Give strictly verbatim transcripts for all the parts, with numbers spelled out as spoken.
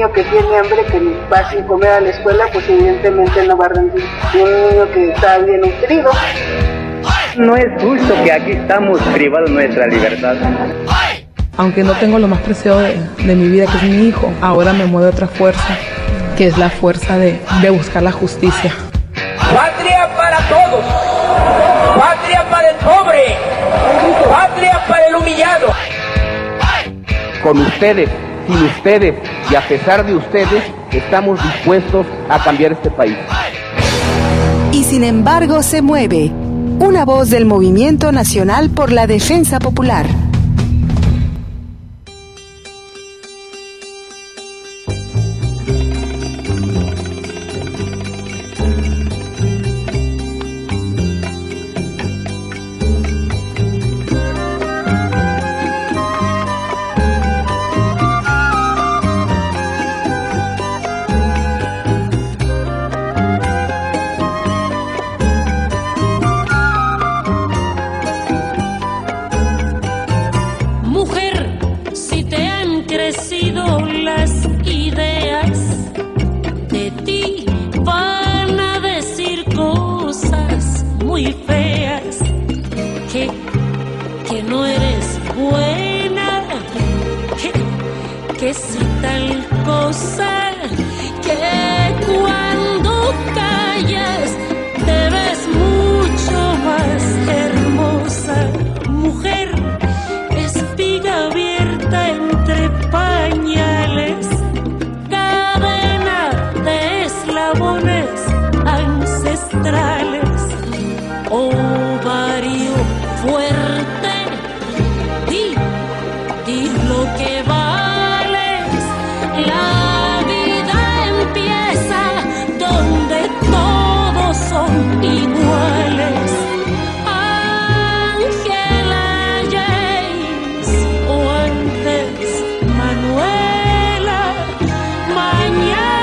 niño que tiene hambre, que va sin comer a la escuela, pues evidentemente no va a rendir. Y un niño que está bien nutrido. No es justo que aquí estamos privados de nuestra libertad. Aunque no tengo lo más preciado de, de mi vida, que es mi hijo, ahora me mueve otra fuerza, que es la fuerza de, de buscar la justicia. Patria para todos, patria para el pobre, patria para el humillado. Con ustedes, sin ustedes y a pesar de ustedes, estamos dispuestos a cambiar este país. Y sin embargo se mueve. Una voz del Movimiento Nacional por la Defensa Popular.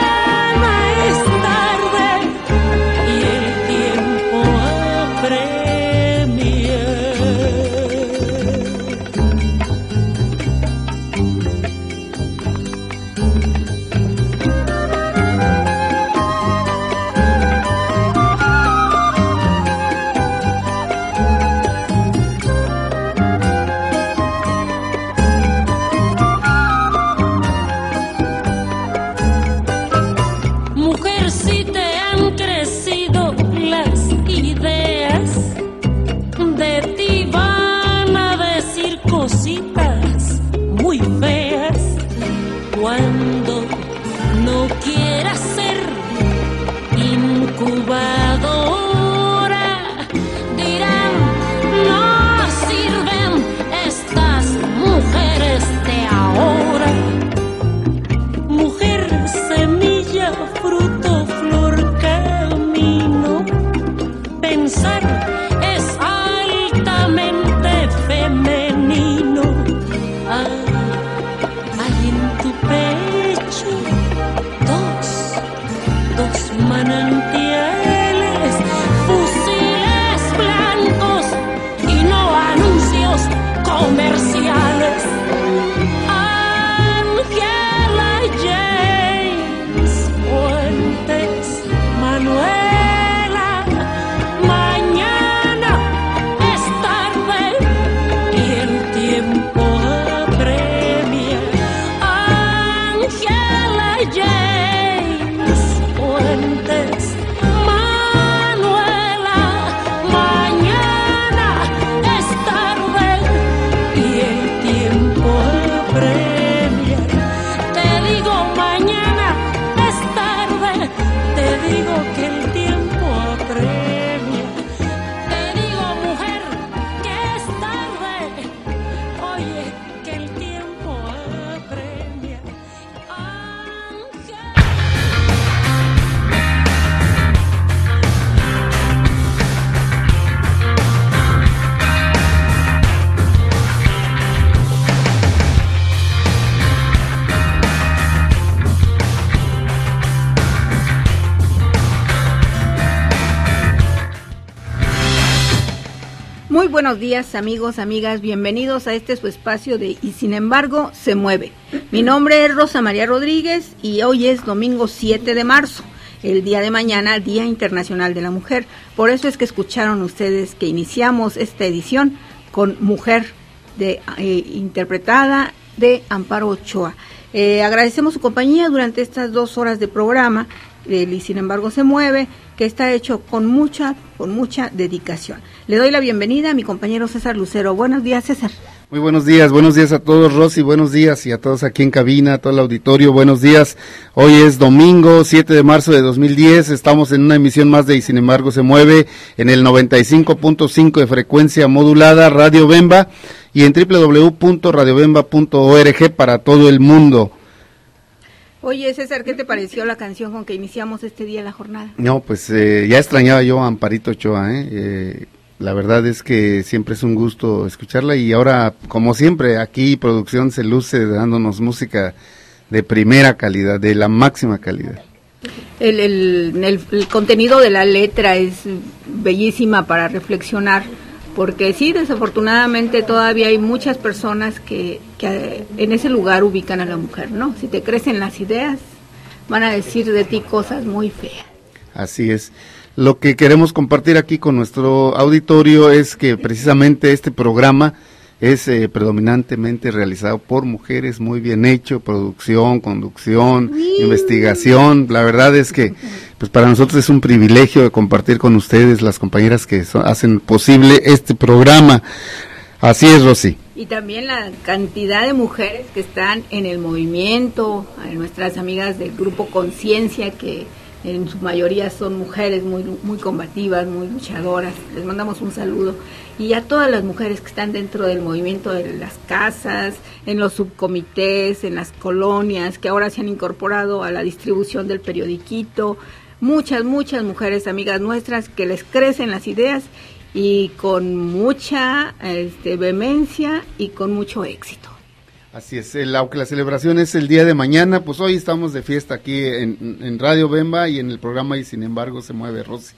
Mañana es tarde y el tiempo apremia. Muy buenos días, amigos, amigas, bienvenidos a este su espacio de Y Sin Embargo Se Mueve. Mi nombre es Rosa María Rodríguez y hoy es domingo siete de marzo, el día de mañana, Día Internacional de la Mujer. Por eso es que escucharon ustedes que iniciamos esta edición con Mujer, de eh, interpretada de Amparo Ochoa. Eh, agradecemos su compañía durante estas dos horas de programa, eh, Y Sin Embargo Se Mueve, que está hecho con mucha, con mucha dedicación. Le doy la bienvenida a mi compañero César Lucero. Buenos días, César. Muy buenos días, buenos días a todos, Rosy, buenos días, y a todos aquí en cabina, a todo el auditorio, buenos días. Hoy es domingo siete de marzo de dos mil diez, estamos en una emisión más de Y Sin Embargo Se Mueve, en el noventa y cinco punto cinco de frecuencia modulada, Radio Bemba, y en doble u doble u doble u punto radio bemba punto org para todo el mundo. Oye, César, ¿qué te pareció la canción con que iniciamos este día la jornada? No, pues eh, ya extrañaba yo a Amparito Ochoa, ¿eh? eh La verdad es que siempre es un gusto escucharla, y ahora, como siempre, aquí producción se luce dándonos música de primera calidad, de la máxima calidad. El, el, el, el contenido de la letra es bellísima para reflexionar, porque sí, desafortunadamente todavía hay muchas personas que, que en ese lugar ubican a la mujer, ¿no? Si te crecen las ideas, van a decir de ti cosas muy feas. Así es. Lo que queremos compartir aquí con nuestro auditorio es que precisamente este programa es eh, predominantemente realizado por mujeres, muy bien hecho, producción, conducción, sí. investigación. La verdad es que pues para nosotros es un privilegio de compartir con ustedes, las compañeras que so, hacen posible este programa. Así es, Rosy. Y también la cantidad de mujeres que están en el movimiento, nuestras amigas del grupo Conciencia, que en su mayoría son mujeres muy muy combativas, muy luchadoras. Les mandamos un saludo. Y a todas las mujeres que están dentro del movimiento de las casas, en los subcomités, en las colonias, que ahora se han incorporado a la distribución del periodiquito. Muchas, muchas mujeres amigas nuestras que les crecen las ideas y con mucha este, vehemencia y con mucho éxito. Así es, el, aunque la celebración es el día de mañana, pues hoy estamos de fiesta aquí en, en Radio Bemba y en el programa Y Sin Embargo Se Mueve, Rosy.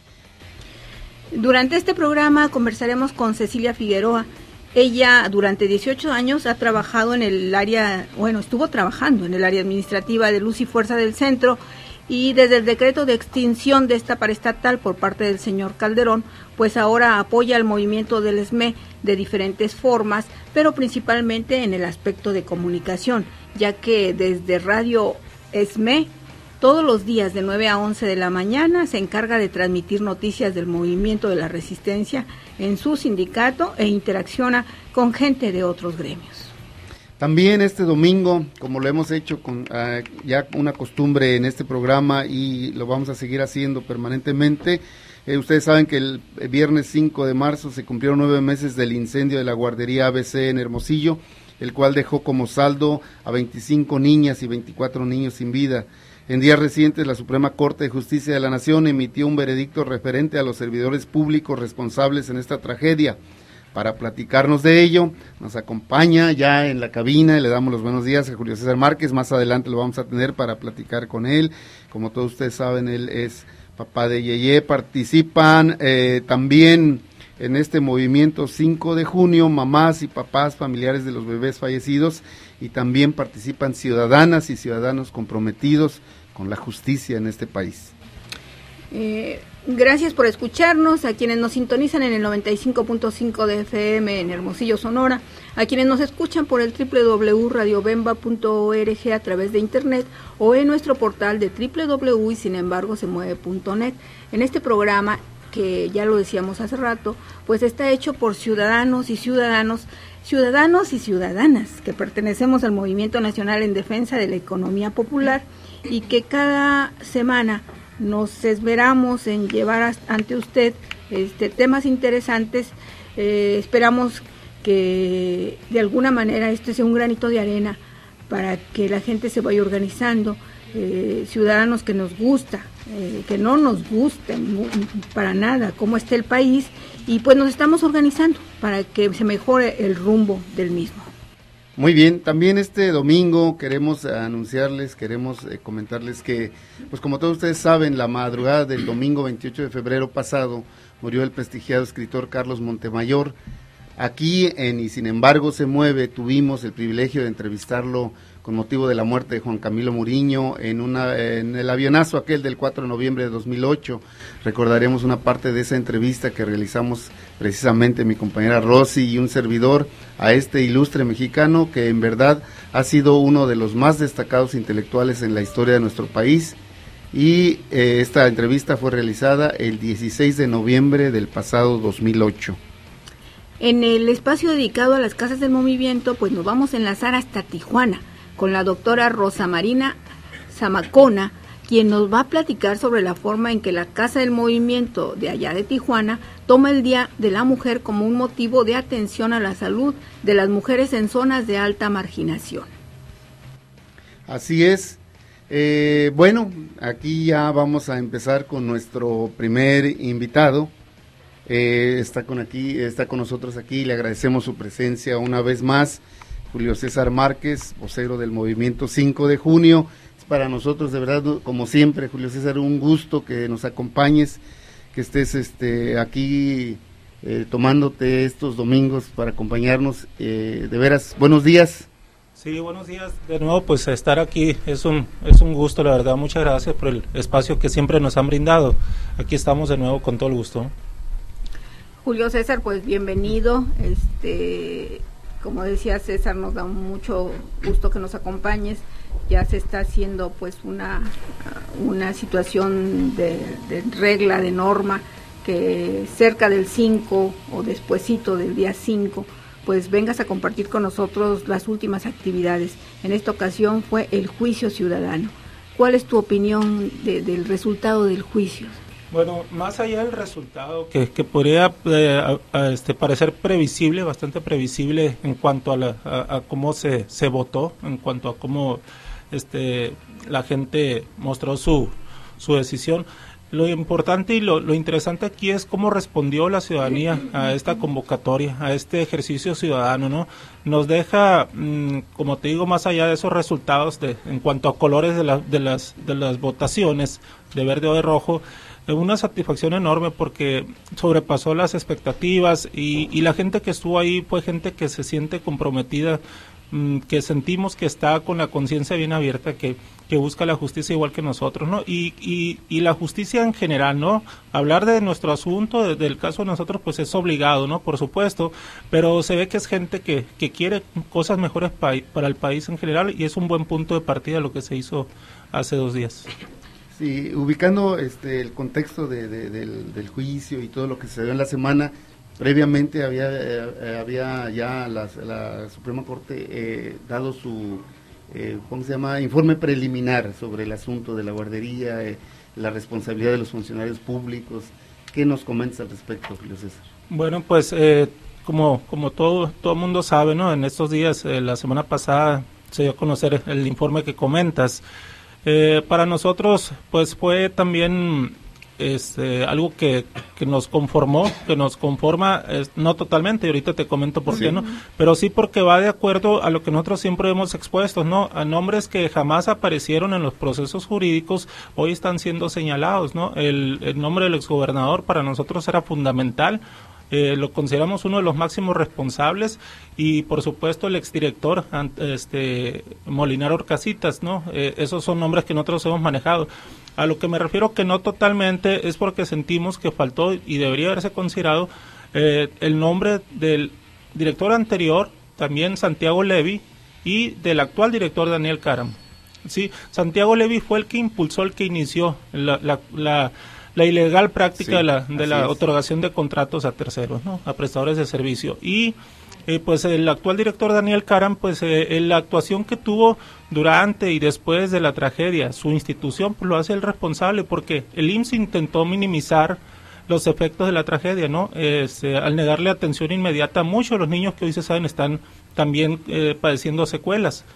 Durante este programa conversaremos con Cecilia Figueroa. Ella durante dieciocho años ha trabajado en el área, bueno, estuvo trabajando en el área administrativa de Luz y Fuerza del Centro, y desde el decreto de extinción de esta paraestatal por parte del señor Calderón, pues ahora apoya el movimiento del E S M E de diferentes formas, pero principalmente en el aspecto de comunicación, ya que desde Radio E S M E todos los días de nueve a once de la mañana se encarga de transmitir noticias del movimiento de la resistencia en su sindicato e interacciona con gente de otros gremios. También este domingo, como lo hemos hecho con uh, ya una costumbre en este programa y lo vamos a seguir haciendo permanentemente, eh, ustedes saben que el viernes cinco de marzo se cumplieron nueve meses del incendio de la guardería A B C en Hermosillo, el cual dejó como saldo a veinticinco niñas y veinticuatro niños sin vida. En días recientes, la Suprema Corte de Justicia de la Nación emitió un veredicto referente a los servidores públicos responsables en esta tragedia. Para platicarnos de ello, nos acompaña ya en la cabina, y le damos los buenos días a Julio César Márquez. Más adelante lo vamos a tener para platicar con él. Como todos ustedes saben, él es papá de Yeye. Participan eh, también en este movimiento cinco de junio, mamás y papás familiares de los bebés fallecidos, y también participan ciudadanas y ciudadanos comprometidos con la justicia en este país. Eh, gracias por escucharnos, a quienes nos sintonizan en el noventa y cinco punto cinco de F M en Hermosillo, Sonora, a quienes nos escuchan por el doble u doble u doble u punto radio bemba punto org a través de internet o en nuestro portal de doble u doble u doble u punto y sin embargo se mueve punto net. En este programa, que ya lo decíamos hace rato, pues está hecho por ciudadanos y ciudadanos, ciudadanos y ciudadanas que pertenecemos al Movimiento Nacional en Defensa de la Economía Popular y que cada semana nos esmeramos en llevar ante usted este, temas interesantes. Eh, esperamos que de alguna manera este sea un granito de arena para que la gente se vaya organizando, eh, ciudadanos que nos gusta, eh, que no nos gusta para nada cómo está el país, y pues nos estamos organizando para que se mejore el rumbo del mismo. Muy bien, también este domingo queremos anunciarles, queremos eh, comentarles que, pues como todos ustedes saben, la madrugada del domingo veintiocho de febrero pasado murió el prestigiado escritor Carlos Montemayor. Aquí en Y Sin Embargo Se Mueve tuvimos el privilegio de entrevistarlo con motivo de la muerte de Juan Camilo Muriño en una en el avionazo aquel del cuatro de noviembre de dos mil ocho. Recordaremos una parte de esa entrevista que realizamos precisamente mi compañera Rosy y un servidor a este ilustre mexicano que en verdad ha sido uno de los más destacados intelectuales en la historia de nuestro país, y eh, esta entrevista fue realizada el dieciséis de noviembre del pasado dos mil ocho. En el espacio dedicado a las casas del movimiento, pues nos vamos a enlazar hasta Tijuana con la doctora Rosa Marina Zamacona, quien nos va a platicar sobre la forma en que la Casa del Movimiento de allá de Tijuana toma el Día de la Mujer como un motivo de atención a la salud de las mujeres en zonas de alta marginación. Así es. Eh, bueno, aquí ya vamos a empezar con nuestro primer invitado. Eh, está con aquí, está con nosotros aquí, le agradecemos su presencia una vez más. Julio César Márquez, vocero del Movimiento cinco de junio. Es para nosotros, de verdad, como siempre, Julio César, un gusto que nos acompañes, que estés este, aquí eh, tomándote estos domingos para acompañarnos. Eh, de veras, buenos días. Sí, buenos días. De nuevo, pues estar aquí es un es un gusto, la verdad. Muchas gracias por el espacio que siempre nos han brindado. Aquí estamos de nuevo con todo el gusto. Julio César, pues bienvenido. Este... Como decía César, nos da mucho gusto que nos acompañes. Ya se está haciendo pues una, una situación de, de regla, de norma, que cerca del cinco o despuesito del día cinco, pues vengas a compartir con nosotros las últimas actividades. En esta ocasión fue el juicio ciudadano. ¿Cuál es tu opinión de, del resultado del juicio? Bueno, más allá del resultado, que, que podría eh, a, a este, parecer previsible, bastante previsible en cuanto a, la, a, a cómo se, se votó, en cuanto a cómo este, la gente mostró su, su decisión. Lo importante y lo, lo interesante aquí es cómo respondió la ciudadanía a esta convocatoria, a este ejercicio ciudadano, ¿no? Nos deja, mmm, como te digo, más allá de esos resultados de, en cuanto a colores de, la, de, las, de las votaciones, de verde o de rojo, una satisfacción enorme porque sobrepasó las expectativas y, y la gente que estuvo ahí fue gente que se siente comprometida, mmm, que sentimos que está con la conciencia bien abierta, que, que busca la justicia igual que nosotros, ¿no? Y, y, y la justicia en general, ¿no? Hablar de nuestro asunto, de, del caso de nosotros, pues es obligado, ¿no? Por supuesto, pero se ve que es gente que, que quiere cosas mejores pa- para el país en general y es un buen punto de partida lo que se hizo hace dos días. Sí, ubicando este el contexto de, de, del, del juicio y todo lo que se dio en la semana, previamente había eh, había ya la, la Suprema Corte eh, dado su, eh, ¿cómo se llama?, informe preliminar sobre el asunto de la guardería, eh, la responsabilidad de los funcionarios públicos. ¿Qué nos comentas al respecto, Julio César? Bueno, pues eh, como como todo todo mundo sabe, ¿no? En estos días, eh, la semana pasada se dio a conocer el informe que comentas. Eh, para nosotros, pues fue también este, algo que, que nos conformó, que nos conforma, eh, no totalmente, y ahorita te comento por sí. qué, ¿no? Pero sí porque va de acuerdo a lo que nosotros siempre hemos expuesto, ¿no? A nombres que jamás aparecieron en los procesos jurídicos, hoy están siendo señalados, ¿no? El, el nombre del exgobernador para nosotros era fundamental. Eh, lo consideramos uno de los máximos responsables y por supuesto el exdirector este, Molinar Orcasitas, ¿no? Eh, esos son nombres que nosotros hemos manejado. A lo que me refiero que no totalmente es porque sentimos que faltó y debería haberse considerado eh, el nombre del director anterior, también Santiago Levy, y del actual director Daniel Caram. Sí, Santiago Levy fue el que impulsó, el que inició la... la, la la ilegal práctica sí, de la, de la otorgación de contratos a terceros, ¿no? A prestadores de servicio. Y eh, pues el actual director Daniel Caram, pues eh, la actuación que tuvo durante y después de la tragedia, su institución pues lo hace el responsable, porque el I M S S intentó minimizar los efectos de la tragedia, ¿no? Este, al negarle atención inmediata a muchos de los niños que hoy se saben están también eh, padeciendo secuelas.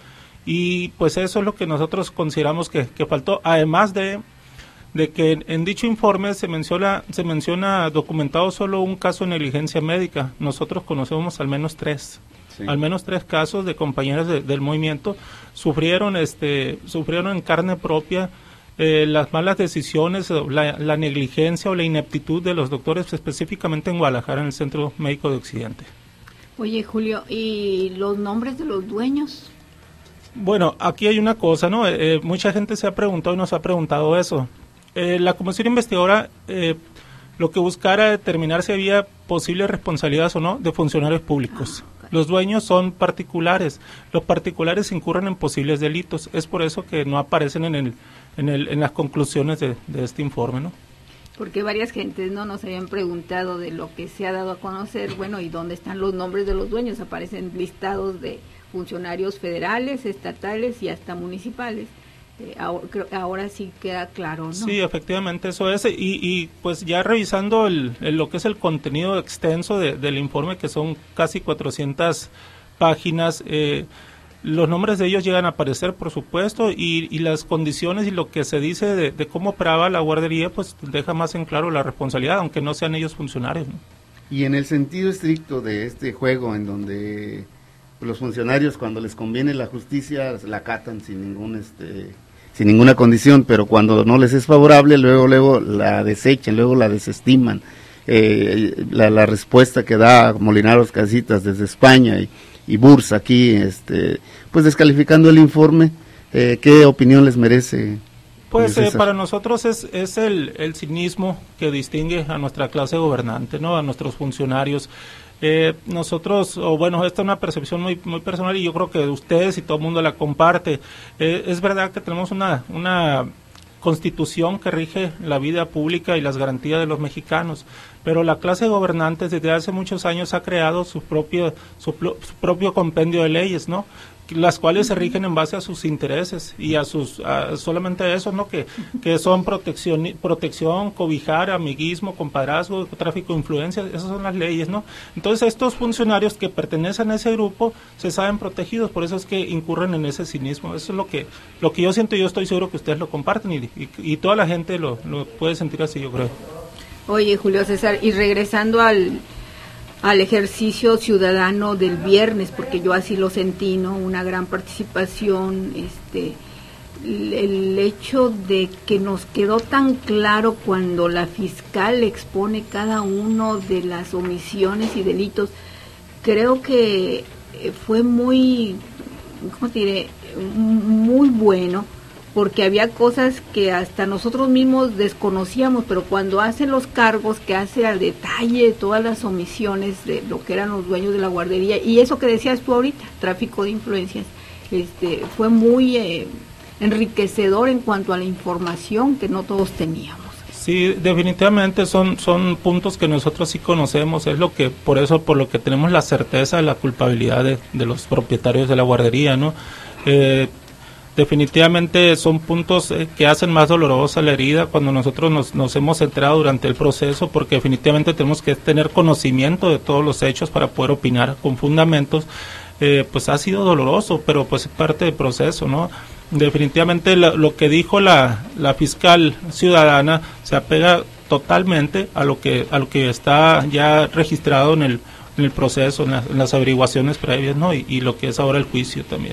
Y pues eso es lo que nosotros consideramos que, que faltó, además de de que en, en dicho informe se menciona se menciona documentado solo un caso de negligencia médica. Nosotros conocemos al menos tres. Sí. Al menos tres casos de compañeras de, del movimiento sufrieron, este, sufrieron en carne propia eh, las malas decisiones, la, la negligencia o la ineptitud de los doctores, específicamente en Guadalajara, en el Centro Médico de Occidente. Oye, Julio, ¿y los nombres de los dueños? Bueno, aquí hay una cosa, ¿no? Eh, mucha gente se ha preguntado y nos ha preguntado eso. Eh, la comisión investigadora eh, lo que buscara era determinar si había posibles responsabilidades o no de funcionarios públicos. Ah, okay. Los dueños son particulares. Los particulares incurren en posibles delitos. Es por eso que no aparecen en el, en el, en las conclusiones de, de este informe, ¿no? Porque varias gentes no nos habían preguntado de lo que se ha dado a conocer, bueno, y dónde están los nombres de los dueños. Aparecen listados de funcionarios federales, estatales y hasta municipales. Eh, ahora, creo, ahora sí queda claro, ¿no? Sí, efectivamente eso es, y, y pues ya revisando el, el, lo que es el contenido extenso de, del informe, que son casi cuatrocientas páginas, eh, los nombres de ellos llegan a aparecer, por supuesto, y, y las condiciones y lo que se dice de, de cómo operaba la guardería, pues deja más en claro la responsabilidad, aunque no sean ellos funcionarios, ¿no? Y en el sentido estricto de este juego, en donde los funcionarios, cuando les conviene la justicia, la acatan sin ningún este sin ninguna condición, pero cuando no les es favorable, luego luego la desechan, luego la desestiman. Eh, la, la respuesta que da Molinaros Casitas desde España y, y Burs aquí, este, pues descalificando el informe, eh, ¿qué opinión les merece? Pues eh, para nosotros es, es el, el cinismo que distingue a nuestra clase gobernante, ¿no? A nuestros funcionarios. Eh, nosotros, o bueno, esta es una percepción muy muy personal y yo creo que ustedes y todo el mundo la comparte. Eh, es verdad que tenemos una una constitución que rige la vida pública y las garantías de los mexicanos, pero la clase gobernante desde hace muchos años ha creado su propio su, su propio compendio de leyes, ¿no? Las cuales se rigen en base a sus intereses y a sus a solamente eso, ¿no? Que que son protección protección, cobijar, amiguismo, compadrazgo, tráfico de influencias, esas son las leyes, ¿no? Entonces estos funcionarios que pertenecen a ese grupo se saben protegidos, por eso es que incurren en ese cinismo. Eso es lo que lo que yo siento y yo estoy seguro que ustedes lo comparten y, y, y toda la gente lo, lo puede sentir así, yo creo. Oye, Julio César, y regresando al al ejercicio ciudadano del viernes, porque yo así lo sentí, ¿no? Una gran participación, este, el hecho de que nos quedó tan claro cuando la fiscal expone cada uno de las omisiones y delitos, creo que fue muy, ¿cómo te diré? Muy bueno, porque había cosas que hasta nosotros mismos desconocíamos, pero cuando hace los cargos, que hace al detalle todas las omisiones de lo que eran los dueños de la guardería, y eso que decías tú ahorita, tráfico de influencias, este, fue muy eh, enriquecedor en cuanto a la información que no todos teníamos. Sí, definitivamente son son puntos que nosotros sí conocemos, es lo que por eso por lo que tenemos la certeza de la culpabilidad de, de los propietarios de la guardería, ¿no? Eh, Definitivamente son puntos eh, que hacen más dolorosa la herida cuando nosotros nos, nos hemos enterado durante el proceso, porque definitivamente tenemos que tener conocimiento de todos los hechos para poder opinar con fundamentos. Eh, pues ha sido doloroso, pero pues es parte del proceso, ¿no? Definitivamente la, lo que dijo la, la fiscal ciudadana se apega totalmente a lo que a lo que está ya registrado en el en el proceso, en, la, en las averiguaciones previas, ¿no? Y, y lo que es ahora el juicio también.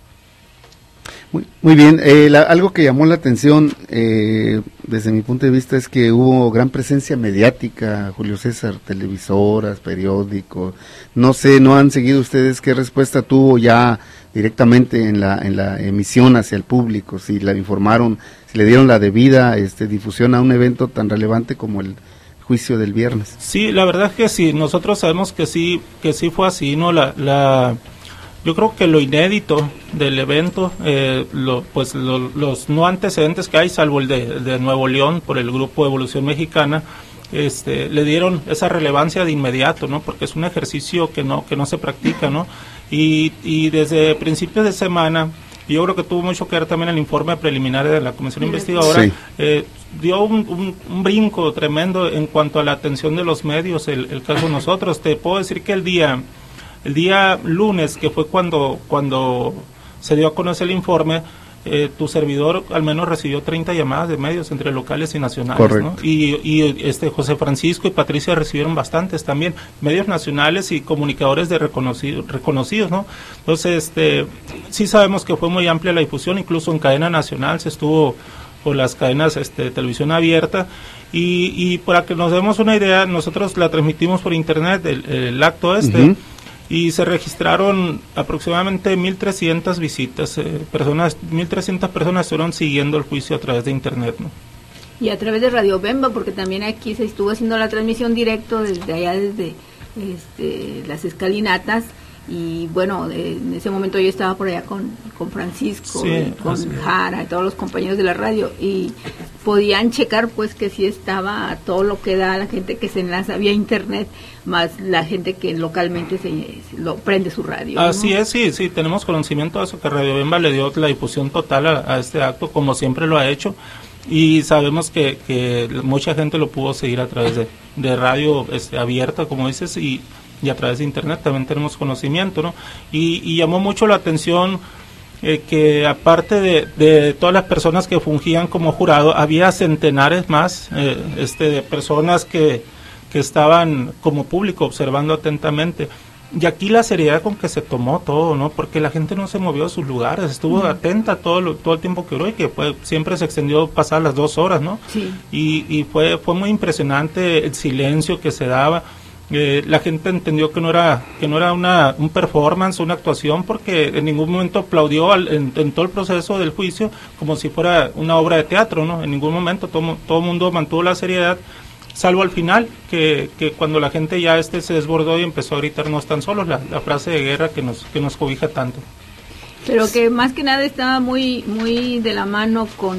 Muy, muy bien, eh, la, algo que llamó la atención eh, desde mi punto de vista es que hubo gran presencia mediática, Julio César, televisoras, periódicos, no sé, ¿no han seguido ustedes qué respuesta tuvo ya directamente en la en la emisión hacia el público? Si la informaron, si le dieron la debida este, difusión a un evento tan relevante como el juicio del viernes. Sí, la verdad es que sí, nosotros sabemos que sí, que sí fue así, ¿no? La... la Yo creo que lo inédito del evento, eh, lo, pues lo, los no antecedentes que hay, salvo el de, de Nuevo León por el Grupo Evolución Mexicana, este, le dieron esa relevancia de inmediato, ¿no? Porque es un ejercicio que no que no se practica, ¿no? Y, y desde principios de semana, yo creo que tuvo mucho que ver también el informe preliminar de la Comisión Investigadora, sí. eh, dio un, un, un brinco tremendo en cuanto a la atención de los medios, el, el caso de nosotros. Te puedo decir que el día... El día lunes, que fue cuando cuando se dio a conocer el informe, eh, tu servidor al menos recibió treinta llamadas de medios entre locales y nacionales. Correcto. ¿no? Y, y este José Francisco y Patricia recibieron bastantes también, medios nacionales y comunicadores de reconocido, reconocidos, ¿no? Entonces, este, sí sabemos que fue muy amplia la difusión, incluso en cadena nacional se estuvo por las cadenas este, de televisión abierta, y, y para que nos demos una idea, nosotros la transmitimos por internet, el, el acto este, uh-huh. y se registraron aproximadamente mil trescientas visitas, eh, personas, mil trescientas personas estuvieron siguiendo el juicio a través de internet, ¿no? Y a través de Radio Bemba, porque también aquí se estuvo haciendo la transmisión directo desde allá, desde este, las escalinatas. Y bueno, en ese momento yo estaba por allá con, con Francisco, sí, con Jara y todos los compañeros de la radio, y podían checar pues que sí estaba todo lo que da la gente que se enlaza vía internet, más la gente que localmente se, se lo prende su radio. Así ¿no? es, sí, sí, tenemos conocimiento de eso, que Radio Bemba le dio la difusión total a, a este acto, como siempre lo ha hecho, y sabemos que, que mucha gente lo pudo seguir a través de, de radio este, abierta, como dices, y y a través de internet también tenemos conocimiento, ¿no? Y, y llamó mucho la atención eh, que aparte de, de todas las personas que fungían como jurado, había centenares más eh, este, de personas que, que estaban como público observando atentamente. Y aquí la seriedad con que se tomó todo, ¿no? Porque la gente no se movió de sus lugares, estuvo uh-huh. atenta todo lo, todo el tiempo que duró, y que fue, siempre se extendió pasar las dos horas, ¿no? Sí. Y, y fue, fue muy impresionante el silencio que se daba. Eh, la gente entendió que no era que no era una un performance, una actuación, porque en ningún momento aplaudió al, en, en todo el proceso del juicio como si fuera una obra de teatro, ¿no? En ningún momento todo todo mundo mantuvo la seriedad, salvo al final, que, que cuando la gente ya este se desbordó y empezó a gritar "no están solos", la, la frase de guerra que nos que nos cobija tanto. Pero que más que nada estaba muy muy de la mano con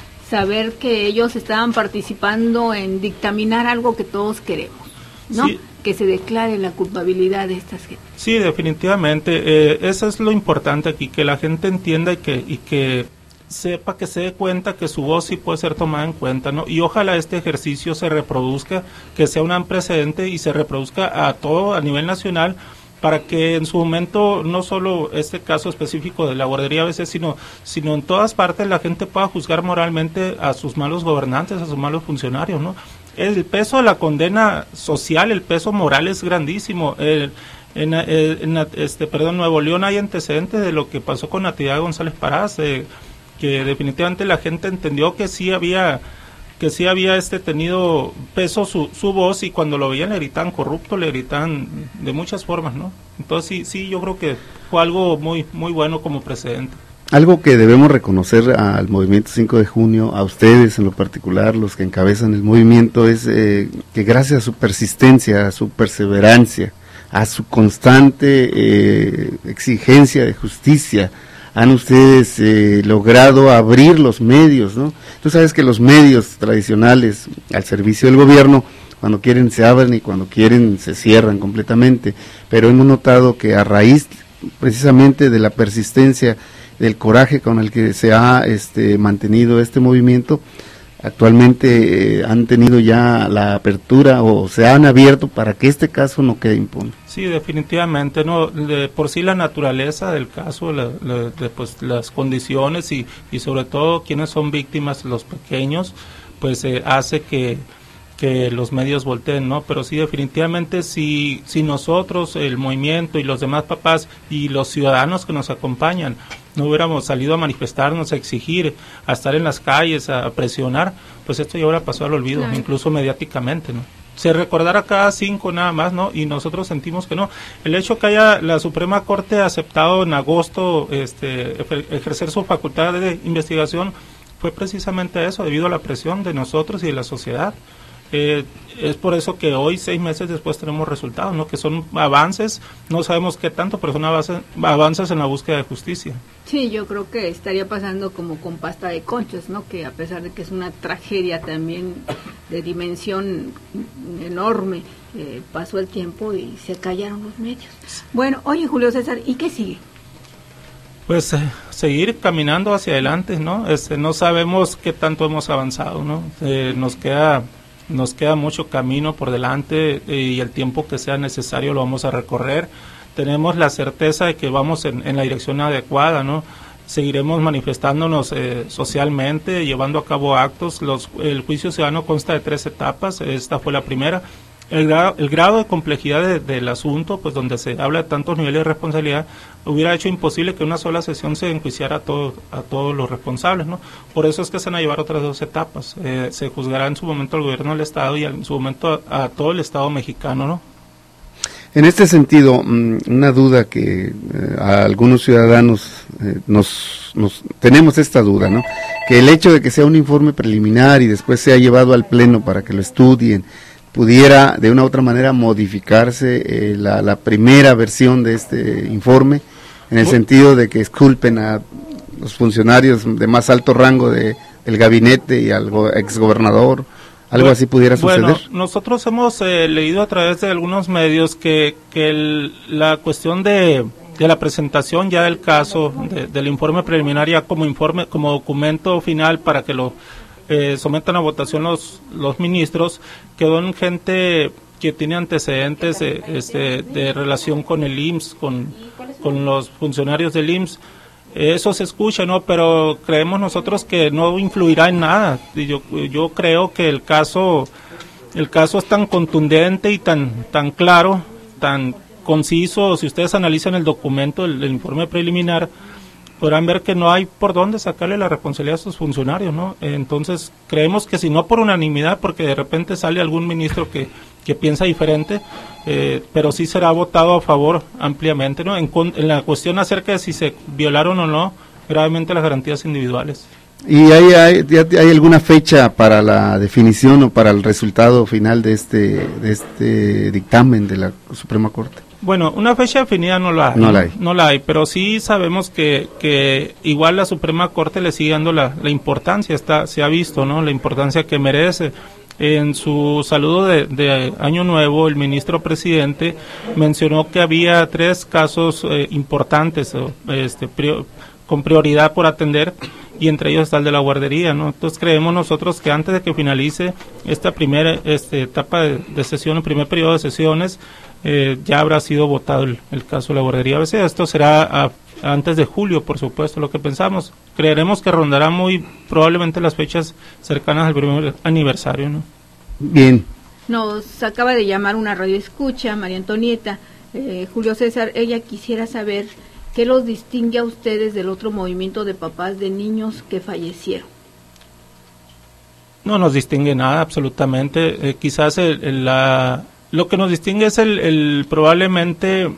saber que ellos estaban participando en dictaminar algo que todos queremos, ¿no? Sí. Que se declare la culpabilidad de estas gente. Sí, definitivamente. Eh, eso es lo importante aquí, que la gente entienda y que y que sepa, que se dé cuenta que su voz sí puede ser tomada en cuenta, ¿no? Y ojalá este ejercicio se reproduzca, que sea un precedente y se reproduzca a todo a nivel nacional, para que en su momento, no solo este caso específico de la guardería a veces, sino sino en todas partes la gente pueda juzgar moralmente a sus malos gobernantes, a sus malos funcionarios, ¿no? El peso de la condena social, el peso moral es grandísimo. El, en, en este perdón Nuevo León hay antecedentes de lo que pasó con Natividad González Parás, eh, que definitivamente la gente entendió que sí había que sí había este tenido peso su, su voz, y cuando lo veían le gritaban corrupto, le gritaban de muchas formas, ¿no? Entonces sí, sí, yo creo que fue algo muy muy bueno como precedente. Algo que debemos reconocer al Movimiento cinco de junio, a ustedes en lo particular, los que encabezan el movimiento, es eh, que gracias a su persistencia, a su perseverancia, a su constante eh, exigencia de justicia, han ustedes eh, logrado abrir los medios, ¿no? Tú sabes que los medios tradicionales al servicio del gobierno, cuando quieren se abren y cuando quieren se cierran completamente, pero hemos notado que a raíz precisamente de la persistencia, del coraje con el que se ha este, mantenido este movimiento, actualmente eh, han tenido ya la apertura o se han abierto para que este caso no quede impune. Sí, definitivamente, no, de por sí la naturaleza del caso, la, la, de, pues, las condiciones y, y sobre todo quienes son víctimas, los pequeños, pues eh, hace que que los medios volteen, ¿no? Pero sí, definitivamente, si, si nosotros, el movimiento y los demás papás y los ciudadanos que nos acompañan, no hubiéramos salido a manifestarnos, a exigir, a estar en las calles, a presionar, pues esto ya hubiera pasado al olvido, claro. Incluso mediáticamente, ¿no? Se recordará cada cinco nada más, ¿no? Y nosotros sentimos que no. El hecho que haya la Suprema Corte aceptado en agosto este, ejercer su facultad de investigación fue precisamente eso, debido a la presión de nosotros y de la sociedad. Eh, es por eso que hoy, seis meses después, tenemos resultados, ¿no? Que son avances, no sabemos qué tanto, pero son avances, avances en la búsqueda de justicia. Sí, yo creo que estaría pasando como con Pasta de Conchas, ¿no? Que a pesar de que es una tragedia también de dimensión enorme, eh, pasó el tiempo y se callaron los medios. Bueno, oye, Julio César, ¿y qué sigue? Pues eh, seguir caminando hacia adelante, ¿no? Este, no sabemos qué tanto hemos avanzado, ¿no? Eh, nos queda... Nos queda mucho camino por delante eh, y el tiempo que sea necesario lo vamos a recorrer. Tenemos la certeza de que vamos en, en la dirección adecuada, ¿no? seguiremos manifestándonos eh, socialmente, llevando a cabo actos. Los, el juicio ciudadano consta de tres etapas, esta fue la primera. El grado, el grado de complejidad de, del asunto, pues donde se habla de tantos niveles de responsabilidad, hubiera hecho imposible que una sola sesión se enjuiciara a, todo, a todos los responsables, ¿no? Por eso es que se van a llevar otras dos etapas. Eh, se juzgará en su momento al gobierno del Estado y en su momento a, a todo el Estado mexicano, ¿no? En este sentido, una duda que eh, a algunos ciudadanos eh, nos, nos tenemos esta duda, ¿no? Que el hecho de que sea un informe preliminar y después sea llevado al Pleno para que lo estudien, pudiera de una u otra manera modificarse eh, la, la primera versión de este informe, en el sentido de que exculpen a los funcionarios de más alto rango de, del gabinete y al go- exgobernador, algo bueno, así pudiera suceder. Bueno, nosotros hemos eh, leído a través de algunos medios que, que el, la cuestión de, de la presentación ya del caso, de, del informe preliminar ya como informe, como documento final para que lo Eh, sometan a votación los los ministros, quedó en gente que tiene antecedentes eh, este, de relación con el I M S S, con, con los funcionarios del I M S S. Eh, eso se escucha, ¿no? Pero creemos nosotros que no influirá en nada. Y yo, yo creo que el caso, el caso es tan contundente y tan, tan claro, tan conciso. Si ustedes analizan el documento, el, el informe preliminar, podrán ver que no hay por dónde sacarle la responsabilidad a sus funcionarios, ¿no? Entonces, creemos que si no por unanimidad, porque de repente sale algún ministro que, que piensa diferente, eh, pero sí será votado a favor ampliamente, ¿no? En, en la cuestión acerca de si se violaron o no gravemente las garantías individuales. ¿Y hay, hay, hay alguna fecha para la definición o para el resultado final de este, de este dictamen de la Suprema Corte? Bueno, una fecha definida no la hay, no la hay, no la hay, pero sí sabemos que, que igual la Suprema Corte le sigue dando la, la importancia, está, se ha visto, ¿no? La importancia que merece. En su saludo de, de Año Nuevo, el ministro presidente mencionó que había tres casos eh, importantes, este, prior, con prioridad por atender, y entre ellos está el de la guardería, ¿no? Entonces creemos nosotros que antes de que finalice esta primera este, etapa de, de sesión, el primer periodo de sesiones, eh, ya habrá sido votado el, el caso de la guardería. A veces esto será a, antes de julio, por supuesto, lo que pensamos. Creeremos que rondará muy probablemente las fechas cercanas al primer aniversario, ¿no? Bien. Nos acaba de llamar una radio escucha, María Antonieta, eh, Julio César, ella quisiera saber qué los distingue a ustedes del otro movimiento de papás de niños que fallecieron. No nos distingue nada, absolutamente. Eh, quizás el, el, la, lo que nos distingue es el, el probablemente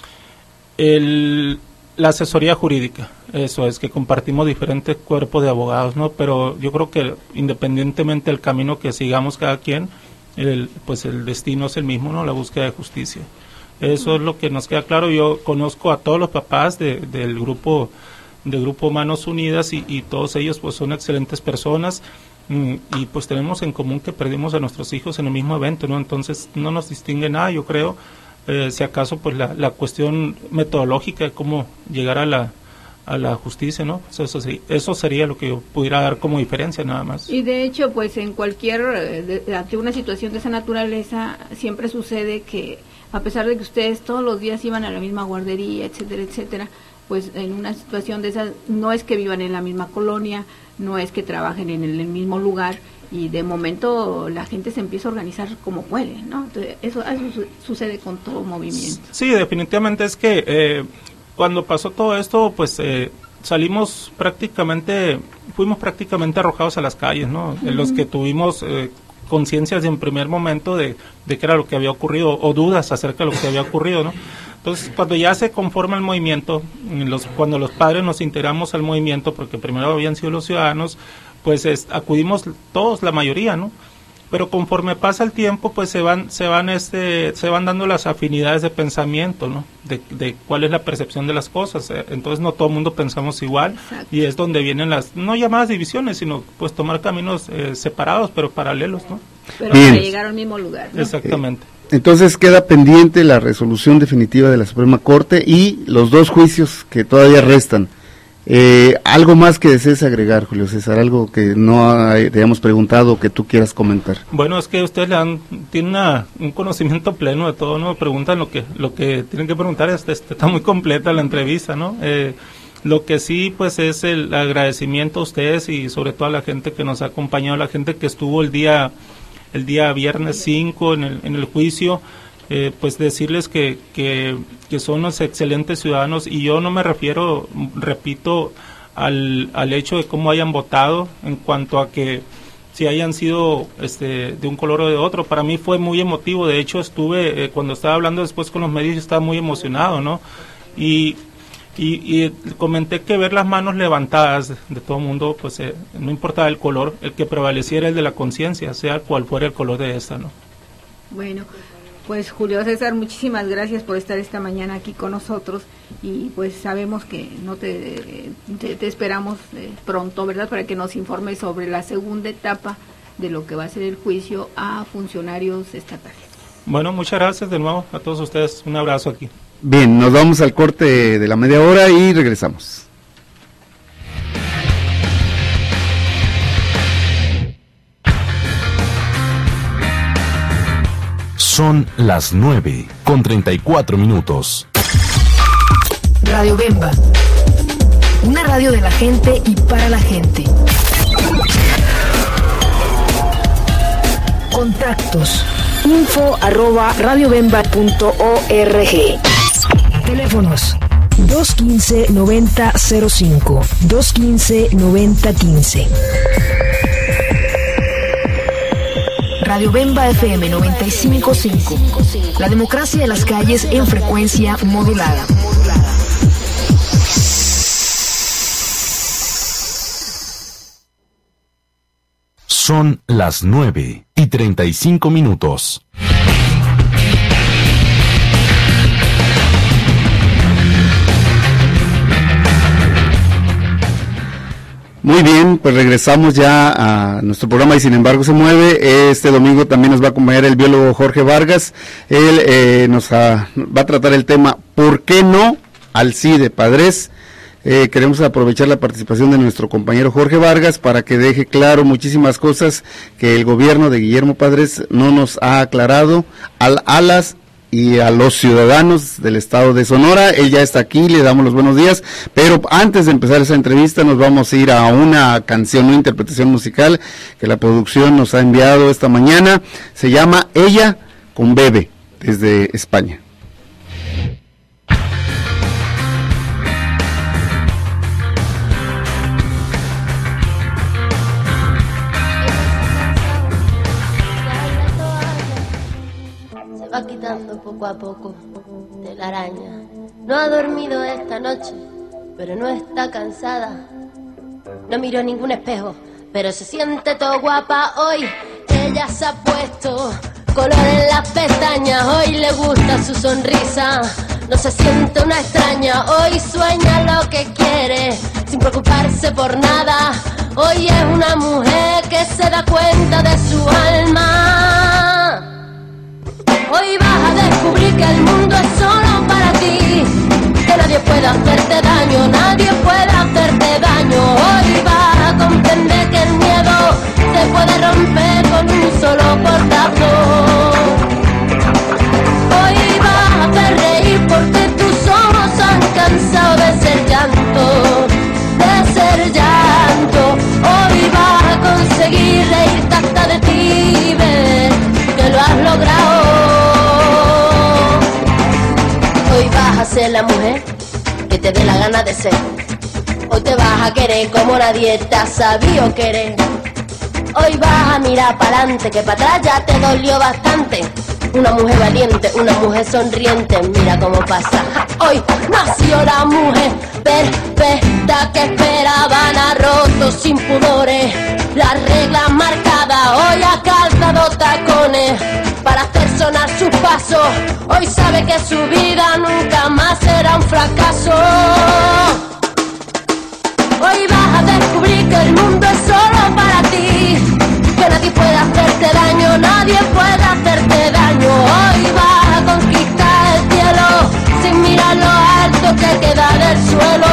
el, la asesoría jurídica. Eso es, que compartimos diferentes cuerpos de abogados, ¿no? Pero yo creo que independientemente del camino que sigamos cada quien, el, pues el destino es el mismo, ¿no? La búsqueda de justicia. Eso es lo que nos queda claro. Yo conozco a todos los papás de, del grupo del grupo Manos Unidas y, y todos ellos pues son excelentes personas, mm, y pues tenemos en común que perdimos a nuestros hijos en el mismo evento, ¿no? Entonces no nos distingue nada, yo creo, eh, si acaso pues la, la cuestión metodológica de cómo llegar a la a la justicia, ¿no? Eso, eso, eso sería lo que yo pudiera dar como diferencia nada más. Y de hecho pues en cualquier de, ante una situación de esa naturaleza siempre sucede que a pesar de que ustedes todos los días iban a la misma guardería, etcétera, etcétera, pues en una situación de esas no es que vivan en la misma colonia, no es que trabajen en el, el mismo lugar, y de momento la gente se empieza a organizar como puede, ¿no? Entonces, eso, eso sucede con todo movimiento. Sí, definitivamente es que eh, cuando pasó todo esto, pues eh, salimos prácticamente, fuimos prácticamente arrojados a las calles, ¿no? Uh-huh. Los que tuvimos eh, conciencias en primer momento de, de qué era lo que había ocurrido, o dudas acerca de lo que había ocurrido, ¿no? Entonces, cuando ya se conforma el movimiento, los, cuando los padres nos integramos al movimiento, porque primero habían sido los ciudadanos, pues es, acudimos todos, la mayoría, ¿no? Pero conforme pasa el tiempo, pues se van, se van, este, se van dando las afinidades de pensamiento, ¿no? De, de cuál es la percepción de las cosas. Entonces, no todo el mundo pensamos igual. Exacto. Y es donde vienen las, no llamadas divisiones, sino pues tomar caminos eh, separados, pero paralelos, ¿no? Pero para llegar al mismo lugar, ¿no? Exactamente. Eh, entonces queda pendiente la resolución definitiva de la Suprema Corte y los dos juicios que todavía restan. Eh, ¿Algo más que desees agregar, Julio César? ¿Algo que no hay, te hayamos preguntado o que tú quieras comentar? Bueno, es que ustedes le dan, tienen una, un conocimiento pleno de todo, ¿no? Preguntan lo que lo que tienen que preguntar, este, este, está muy completa la entrevista, ¿no? Eh, Lo que sí, pues, es el agradecimiento a ustedes y sobre todo a la gente que nos ha acompañado, la gente que estuvo el día el día viernes cinco en el, en el juicio, eh, pues decirles que, que, que son unos excelentes ciudadanos, y yo no me refiero, repito, al, al hecho de cómo hayan votado en cuanto a que si hayan sido este, de un color o de otro. Para mí fue muy emotivo. De hecho, estuve, eh, cuando estaba hablando después con los medios, estaba muy emocionado, ¿no? Y Y, y comenté que ver las manos levantadas de, de todo el mundo, pues eh, no importaba el color, el que prevaleciera el de la conciencia, sea cual fuera el color de esta, ¿no? Bueno, pues Julio César, muchísimas gracias por estar esta mañana aquí con nosotros, y pues sabemos que no te, te, te esperamos eh, pronto, ¿verdad?, para que nos informes sobre la segunda etapa de lo que va a ser el juicio a funcionarios estatales. Bueno, muchas gracias de nuevo a todos ustedes, un abrazo aquí. Bien, nos vamos al corte de la media hora y regresamos. Son las nueve con treinta y cuatro minutos. Radio Bemba, una radio de la gente y para la gente. Contactos: info arroba radiobemba punto org. Teléfonos: dos uno cinco, noventa cero cinco, dos uno cinco, noventa quince. Radio Bemba F M noventa y cinco punto cinco. La democracia de las calles en frecuencia modulada. Son las nueve y treinta y cinco minutos. Muy bien, pues regresamos ya a nuestro programa y Sin embargo se mueve. Este domingo también nos va a acompañar el biólogo Jorge Vargas. Él eh, nos a, va a tratar el tema ¿por qué no al sí de Padres? Eh, queremos aprovechar la participación de nuestro compañero Jorge Vargas para que deje claro muchísimas cosas que el gobierno de Guillermo Padres no nos ha aclarado al, a las y a los ciudadanos del estado de Sonora. Él ya está aquí, le damos los buenos días, pero antes de empezar esa entrevista nos vamos a ir a una canción, una interpretación musical que la producción nos ha enviado esta mañana. Se llama Ella con Bebe, desde España. Va quitando poco a poco de la araña. No ha dormido esta noche, pero no está cansada. No miró ningún espejo, pero se siente todo guapa hoy. Ella se ha puesto color en las pestañas, hoy le gusta su sonrisa. No se siente una extraña, hoy sueña lo que quiere, sin preocuparse por nada. Hoy es una mujer que se da cuenta de su alma. Hoy vas a descubrir que el mundo es solo para ti, que nadie puede hacerte daño, nadie puede hacerte daño. Hoy vas a comprender que el miedo se puede romper con un solo portazo. Hoy vas a hacer reír porque tus ojos han cansado de ser llanto, de ser llanto. Hoy vas a conseguir reírte hasta de ti, ver que lo has logrado. Hoy vas a ser la mujer que te dé la gana de ser. Hoy te vas a querer como nadie te ha sabido querer. Hoy vas a mirar para adelante, que para atrás ya te dolió bastante. Una mujer valiente, una mujer sonriente, mira cómo pasa. Hoy nació la mujer perfecta que esperaban, ha roto sin pudores las reglas marcadas. Hoy ha calzado tacones para hacer sonar sus pasos. Hoy sabe que su vida nunca más será un fracaso. Hoy vas a descubrir que el mundo es solo para ti, que nadie puede hacerte daño, nadie puede hacerte daño. Hoy vas a conquistar el cielo sin mirar lo alto que queda del suelo.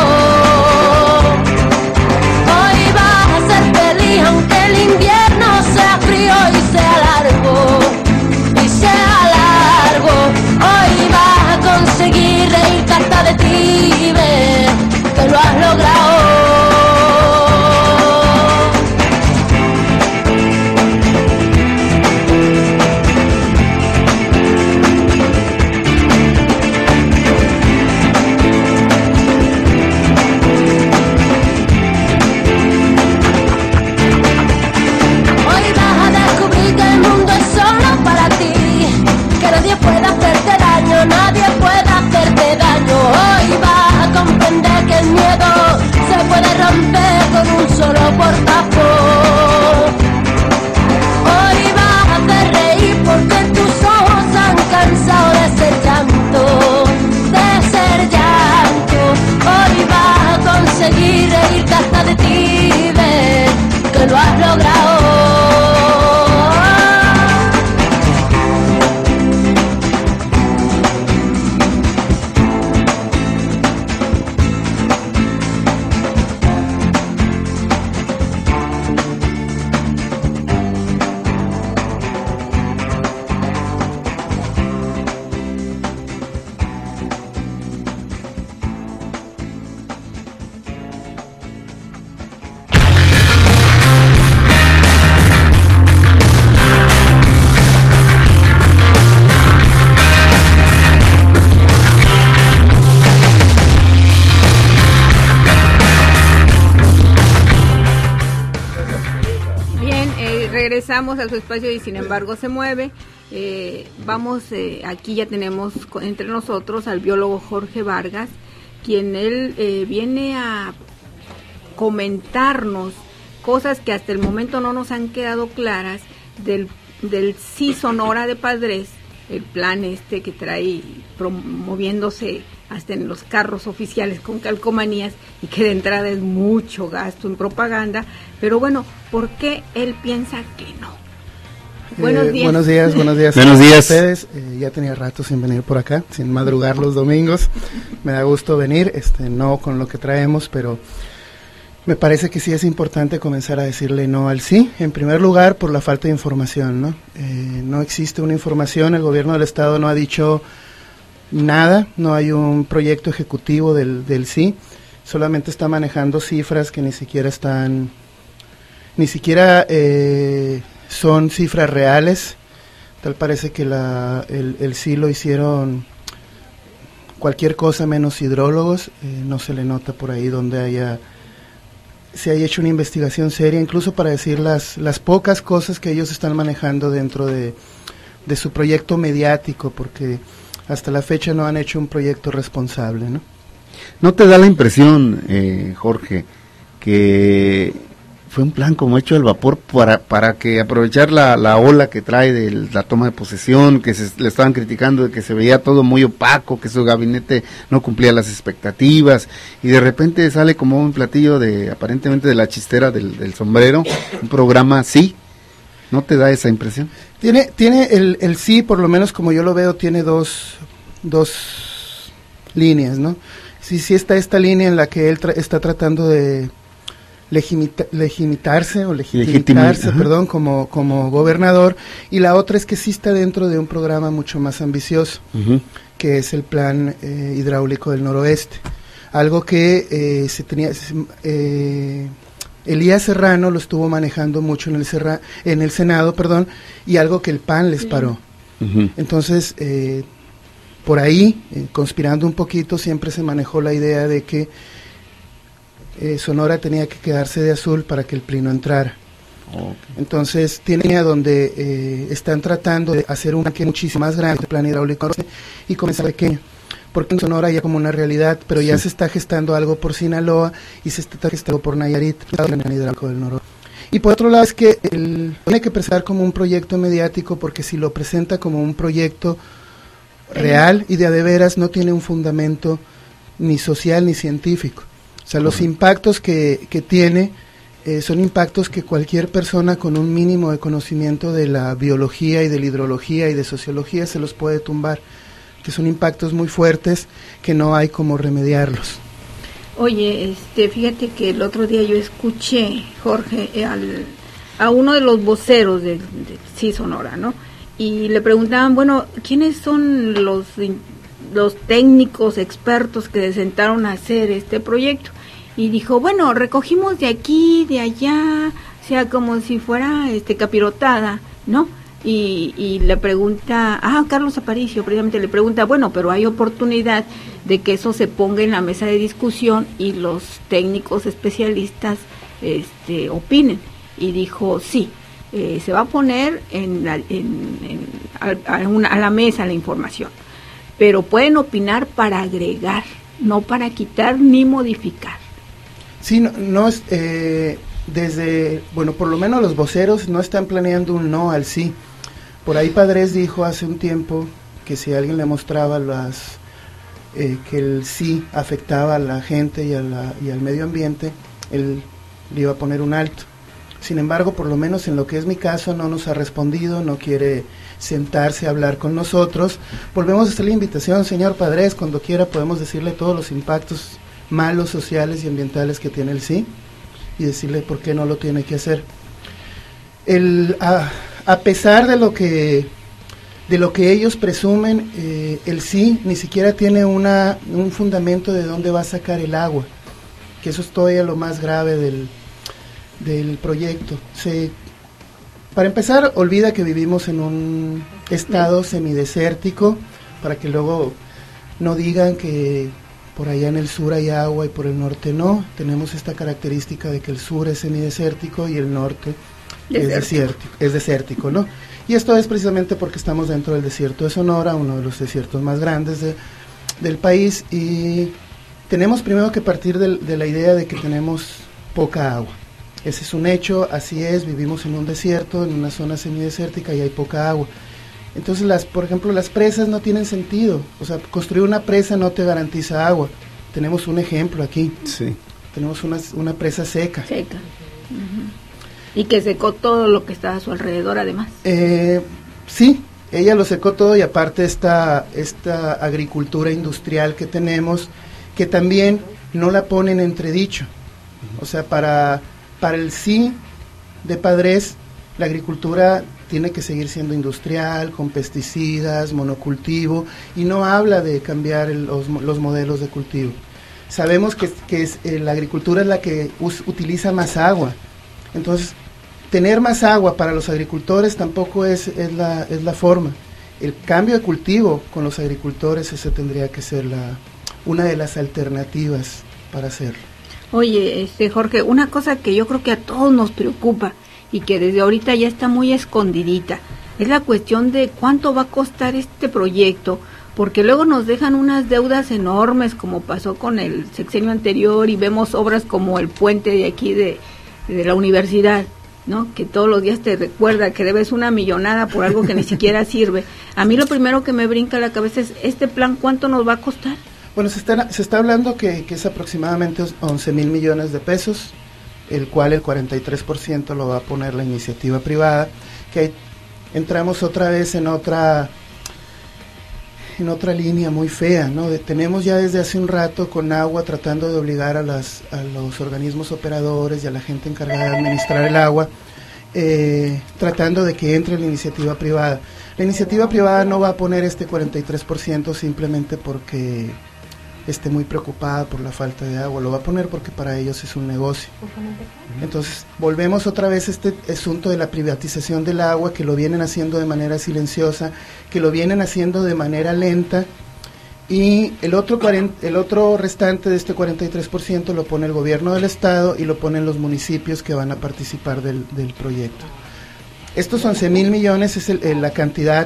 Hoy vas a ser feliz aunque el invierno sea frío y sea largo, y sea largo. Hoy vas a conseguir reírte hasta de ti, ver que lo has logrado. daño, nadie puede hacerte daño. Hoy vas a comprender que el miedo se puede romper con un solo portazo. Hoy vas a hacer reír porque tus ojos han cansado de ser llanto, de ser llanto. Hoy vas a conseguir reírte hasta de ti, ver que lo has logrado. Regresamos a su espacio y sin embargo se mueve. Eh, vamos, eh, aquí ya tenemos entre nosotros al biólogo Jorge Vargas, quien él eh, viene a comentarnos cosas que hasta el momento no nos han quedado claras del, del sí Sonora de Padres, el plan este que trae promoviéndose hasta en los carros oficiales con calcomanías y que de entrada es mucho gasto en propaganda, pero bueno, ¿por qué él piensa que no? Buenos eh, días. Buenos días, buenos días. Buenos días. A ustedes. Eh, ya tenía rato sin venir por acá, sin madrugar los domingos. Me da gusto venir, este, no con lo que traemos, pero me parece que sí es importante comenzar a decirle no al sí. En primer lugar, por la falta de información, ¿no? Eh, no existe una información, el gobierno del estado no ha dicho nada, no hay un proyecto ejecutivo del, del sí, solamente está manejando cifras que ni siquiera están, ni siquiera eh, son cifras reales. Tal parece que la, el, el sí lo hicieron cualquier cosa menos hidrólogos, eh, no se le nota por ahí donde haya, se haya hecho una investigación seria, incluso para decir las, las pocas cosas que ellos están manejando dentro de, de su proyecto mediático, porque hasta la fecha no han hecho un proyecto responsable, ¿no? ¿No te da la impresión, eh, Jorge, que fue un plan como hecho al vapor para para que aprovechar la, la ola que trae de la toma de posesión, que se le estaban criticando de que se veía todo muy opaco, que su gabinete no cumplía las expectativas, y de repente sale como un platillo de, aparentemente de la chistera del, del sombrero, un programa así? ¿No te da esa impresión? Tiene, tiene el, el sí, por lo menos como yo lo veo, tiene dos, dos líneas, ¿no? Sí, sí está esta línea en la que él tra- está tratando de legimita- legimitarse o legitimarse, perdón, como, como gobernador, y la otra es que sí está dentro de un programa mucho más ambicioso, uh-huh. que es el plan eh, hidráulico del noroeste, algo que eh, se tenía... Eh, Elías Serrano lo estuvo manejando mucho en el Serra, en el Senado, perdón, y algo que el P A N les paró. Uh-huh. Entonces, eh, por ahí, eh, conspirando un poquito, siempre se manejó la idea de que eh, Sonora tenía que quedarse de azul para que el P R I no entrara. Okay. Entonces, tiene a donde eh, están tratando de hacer un que muchísimo más grande, el plan hidráulico, y comenzar pequeño. Porque en Sonora ya como una realidad, pero ya sí. se está gestando algo por Sinaloa y se está gestando por Nayarit, el hidráulico del noroeste. Y por otro lado es que el, tiene que presentar como un proyecto mediático, porque si lo presenta como un proyecto real y de a de veras, no tiene un fundamento ni social ni científico. O sea, los uh-huh. impactos que, que tiene eh, son impactos que cualquier persona con un mínimo de conocimiento de la biología y de la hidrología y de sociología se los puede tumbar, que son impactos muy fuertes que no hay cómo remediarlos. Oye, este, fíjate que el otro día yo escuché, Jorge, eh, al, a uno de los voceros de, de Sí Sonora, ¿no? Y le preguntaban, bueno, ¿quiénes son los, los técnicos expertos que se sentaron a hacer este proyecto? Y dijo, bueno, recogimos de aquí, de allá, o sea, como si fuera este capirotada, ¿no? Y, y le pregunta, ah, Carlos Aparicio precisamente le pregunta, bueno, pero hay oportunidad de que eso se ponga en la mesa de discusión y los técnicos especialistas este, opinen. Y dijo, sí, eh, se va a poner en, la, en, en a, a, una, a la mesa la información. pero pueden opinar para agregar, no para quitar ni modificar. Sí, no, no es, eh, desde, bueno, por lo menos los voceros no están planeando un no al sí. Por ahí Padres dijo hace un tiempo que si alguien le mostraba las eh, que el sí afectaba a la gente y, a la, y al medio ambiente, él le iba a poner un alto. Sin embargo, por lo menos en lo que es mi caso, no nos ha respondido, no quiere sentarse a hablar con nosotros. Volvemos a hacer la invitación, señor Padres, cuando quiera podemos decirle todos los impactos malos sociales y ambientales que tiene el sí y decirle por qué no lo tiene que hacer. El, a, a pesar de lo que de lo que ellos presumen, eh, el sí ni siquiera tiene una un fundamento de dónde va a sacar el agua, que eso es todavía lo más grave del, del proyecto. Se, para empezar, olvida que vivimos en un estado semidesértico, para que luego no digan que por allá en el sur hay agua y por el norte no. Tenemos esta característica de que el sur es semidesértico y el norte es desértico, es desértico, ¿no? Y esto es precisamente porque estamos dentro del desierto de Sonora, uno de los desiertos más grandes de, del país, y tenemos primero que partir de, de la idea de que tenemos poca agua. Ese es un hecho, así es, vivimos en un desierto, en una zona semidesértica y hay poca agua. Entonces, las, por ejemplo, las presas no tienen sentido. O sea, construir una presa no te garantiza agua. Tenemos un ejemplo aquí. Sí. Tenemos una, una presa seca. Seca. Uh-huh. Y que secó todo lo que está a su alrededor, además. Eh, sí, ella lo secó todo, y aparte esta, esta agricultura industrial que tenemos, que también no la ponen en entredicho. O sea, para, para el sí de Padres, la agricultura tiene que seguir siendo industrial, con pesticidas, monocultivo, y no habla de cambiar el, los, los modelos de cultivo. Sabemos que, que es, eh, la agricultura es la que us, utiliza más agua. Entonces, tener más agua para los agricultores tampoco es, es, la, es la forma. El cambio de cultivo con los agricultores, ese tendría que ser la, una de las alternativas para hacerlo. Oye, este Jorge, una cosa que yo creo que a todos nos preocupa y que desde ahorita ya está muy escondidita, es la cuestión de cuánto va a costar este proyecto, porque luego nos dejan unas deudas enormes, como pasó con el sexenio anterior, y vemos obras como el puente de aquí de, de la universidad, ¿no? Que todos los días te recuerda que debes una millonada por algo que ni siquiera sirve. A mí lo primero que me brinca a la cabeza es, ¿este plan cuánto nos va a costar? Bueno, se está, se está hablando que, que es aproximadamente once mil millones de pesos, el cual el cuarenta y tres por ciento lo va a poner la iniciativa privada, que ahí entramos otra vez en otra en otra línea muy fea, ¿no? De, tenemos ya desde hace un rato con agua tratando de obligar a, las, a los organismos operadores y a la gente encargada de administrar el agua, eh, tratando de que entre la iniciativa privada. La iniciativa privada no va a poner este cuarenta y tres por ciento simplemente porque esté muy preocupada por la falta de agua, lo va a poner porque para ellos es un negocio. Entonces, volvemos otra vez a este asunto de la privatización del agua, que lo vienen haciendo de manera silenciosa, que lo vienen haciendo de manera lenta, y el otro, cuarenta, el otro restante de este cuarenta y tres por ciento lo pone el gobierno del estado y lo ponen los municipios que van a participar del, del proyecto. Estos once mil millones es el, el, la cantidad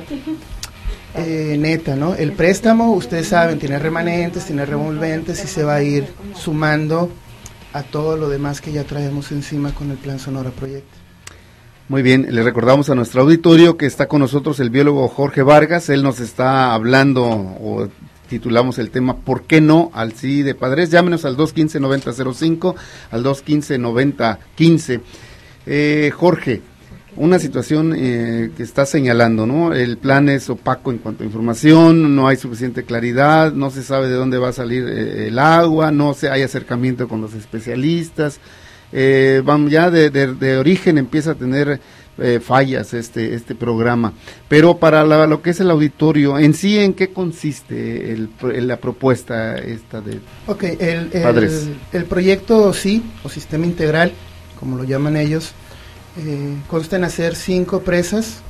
Eh, neta, ¿no? El préstamo, ustedes saben, tiene remanentes, tiene revolventes y se va a ir sumando a todo lo demás que ya traemos encima con el Plan Sonora Proyecto. Muy bien, le recordamos a nuestro auditorio que está con nosotros el biólogo Jorge Vargas. Él nos está hablando, o titulamos el tema ¿por qué no al sí de Padres? Llámenos al dos uno cinco, nueve cero cero cinco, al dos uno cinco, nueve cero uno cinco. eh, Jorge, una situación eh, que está señalando, ¿no? El plan es opaco en cuanto a información, no hay suficiente claridad, no se sabe de dónde va a salir eh, el agua, no se hay acercamiento con los especialistas, eh, vamos, ya de, de, de origen empieza a tener eh, fallas este este programa. Pero para la, lo que es el auditorio, en sí, ¿en qué consiste el, la propuesta esta de Ok, el, el, Padres? El proyecto sí, o sistema integral, como lo llaman ellos, Eh, consta en hacer cinco presas,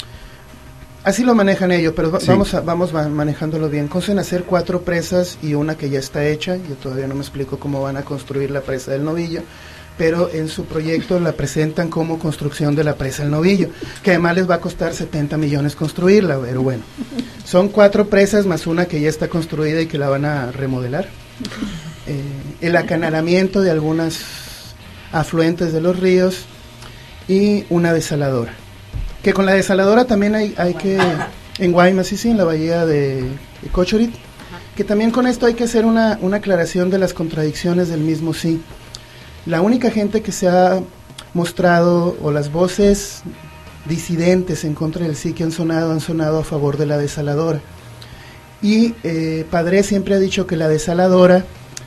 así lo manejan ellos, pero sí. vamos a, vamos manejándolo bien. Consta en hacer cuatro presas y una que ya está hecha. Yo todavía no me explico cómo van a construir la presa del Novillo, pero en su proyecto la presentan como construcción de la presa El Novillo, que además les va a costar setenta millones construirla, pero bueno, son cuatro presas más una que ya está construida y que la van a remodelar. Eh, el acanalamiento de algunas afluentes de los ríos y una desaladora, que con la desaladora también hay, hay que, en Guaymas, sí, sí, en la bahía de, de Cochorit, que también con esto hay que hacer una, una aclaración de las contradicciones del mismo sí. La única gente que se ha mostrado, o las voces disidentes en contra del sí que han sonado, han sonado a favor de la desaladora. Y eh, Padre siempre ha dicho que la desaladora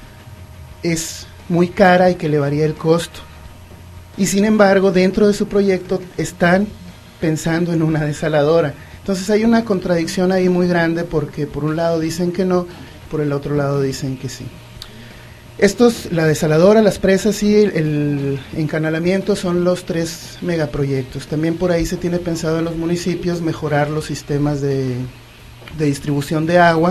es muy cara y que le varía el costo. Y sin embargo, dentro de su proyecto están pensando en una desaladora. Entonces hay una contradicción ahí muy grande, porque por un lado dicen que no, por el otro lado dicen que sí. Estos, la desaladora, las presas y el, el encanalamiento son los tres megaproyectos. También por ahí se tiene pensado en los municipios mejorar los sistemas de, de distribución de agua,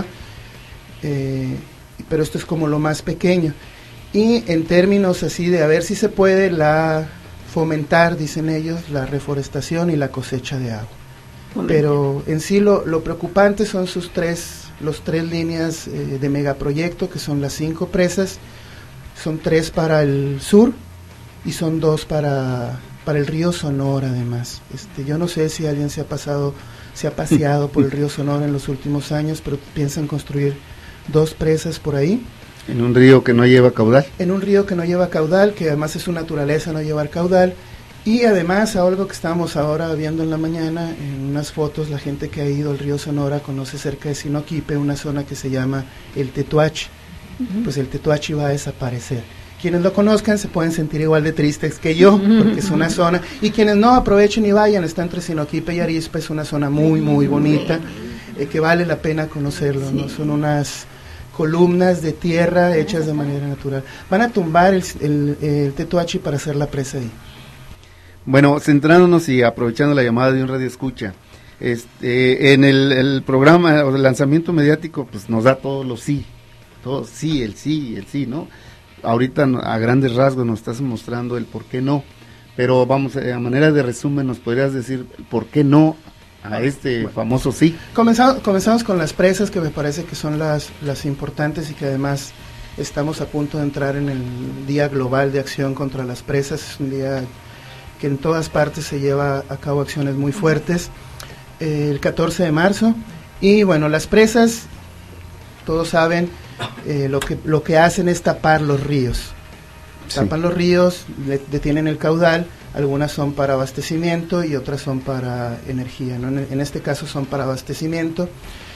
eh, pero esto es como lo más pequeño. Y en términos así de a ver si se puede la fomentar, dicen ellos, la reforestación y la cosecha de agua. Pero en sí lo, lo preocupante son sus tres, los tres líneas eh, de megaproyecto, que son las cinco presas. Son tres para el sur y son dos para, para el río Sonora, además. Este, yo no sé si alguien se ha pasado, se ha paseado por el río Sonora en los últimos años, pero piensan construir dos presas por ahí. En un río que no lleva caudal. En un río que no lleva caudal, que además es su naturaleza no llevar caudal. Y además, algo que estábamos ahora viendo en la mañana, en unas fotos, la gente que ha ido al río Sonora conoce cerca de Sinoquipe una zona que se llama el Tetuachi. Uh-huh. Pues el Tetuachi va a desaparecer. Quienes lo conozcan se pueden sentir igual de tristes que yo, porque es una zona, y quienes no, aprovechen y vayan, está entre Sinoquipe y Arizpe, es una zona muy, muy bonita, eh, que vale la pena conocerlo, sí. ¿no? Son unas columnas de tierra hechas de manera natural. Van a tumbar el, el, el Tetuachi para hacer la presa ahí. Bueno, centrándonos y aprovechando la llamada de un radio escucha, este, en el, el programa o el lanzamiento mediático, pues nos da todos los sí, todos sí, el sí, el sí, ¿no? Ahorita a grandes rasgos nos estás mostrando el por qué no, pero vamos, a manera de resumen, ¿nos podrías decir por qué no a este bueno, famoso sí? Comenzamos, comenzamos con las presas, que me parece que son las, las importantes y que además estamos a punto de entrar en el Día Global de Acción contra las Presas. Es un día que en todas partes se lleva a cabo acciones muy fuertes, eh, el catorce de marzo, y bueno, las presas, todos saben, eh, lo que lo que hacen es tapar los ríos, sí. tapan los ríos, le, detienen el caudal, algunas son para abastecimiento y otras son para energía, ¿no? En, en este caso son para abastecimiento,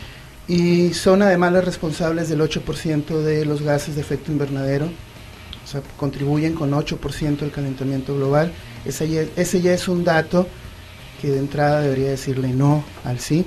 y son además las responsables del ocho por ciento de los gases de efecto invernadero, o sea, contribuyen con ocho por ciento del calentamiento global. Ese ya, ese ya es un dato que de entrada debería decirle no al sí.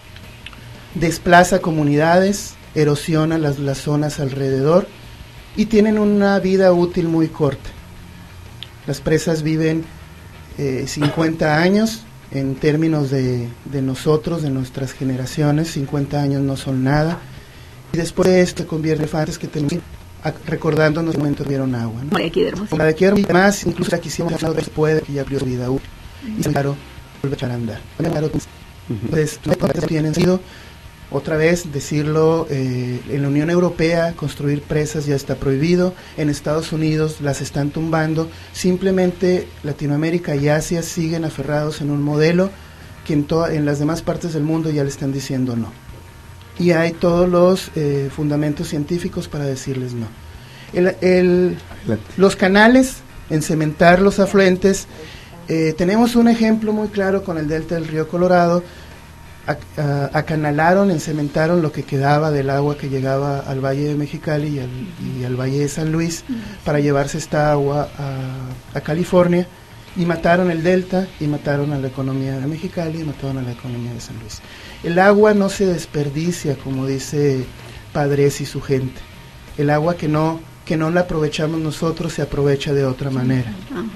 Desplaza comunidades, erosiona las, las zonas alrededor y tienen una vida útil muy corta. Las presas viven eh, cincuenta años en términos de, de nosotros, de nuestras generaciones. cincuenta años no son nada, y después de esto convierte en elefantes que tenemos recordándonos que en momento vieron agua, ¿no? Aquí de Hermosillo. La de aquí, además, incluso la quisimos hablar después de que ya abrió su vida útil y claro, vuelve a echar a andar. Entonces, no tienen sido, otra vez decirlo, eh, en la Unión Europea construir presas ya está prohibido, en Estados Unidos las están tumbando, simplemente Latinoamérica y Asia siguen aferrados en un modelo que en, to- en las demás partes del mundo ya le están diciendo no. Y hay todos los eh, fundamentos científicos para decirles no. El, el, los canales, en cementar los afluentes, eh, tenemos un ejemplo muy claro con el delta del río Colorado. A, a, acanalaron, encementaron lo que quedaba del agua que llegaba al Valle de Mexicali y al, y al Valle de San Luis para llevarse esta agua a, a California, y mataron el delta y mataron a la economía de Mexicali y mataron a la economía de San Luis. El agua no se desperdicia, como dice Padres y su gente. El agua que no, que no la aprovechamos nosotros se aprovecha de otra manera.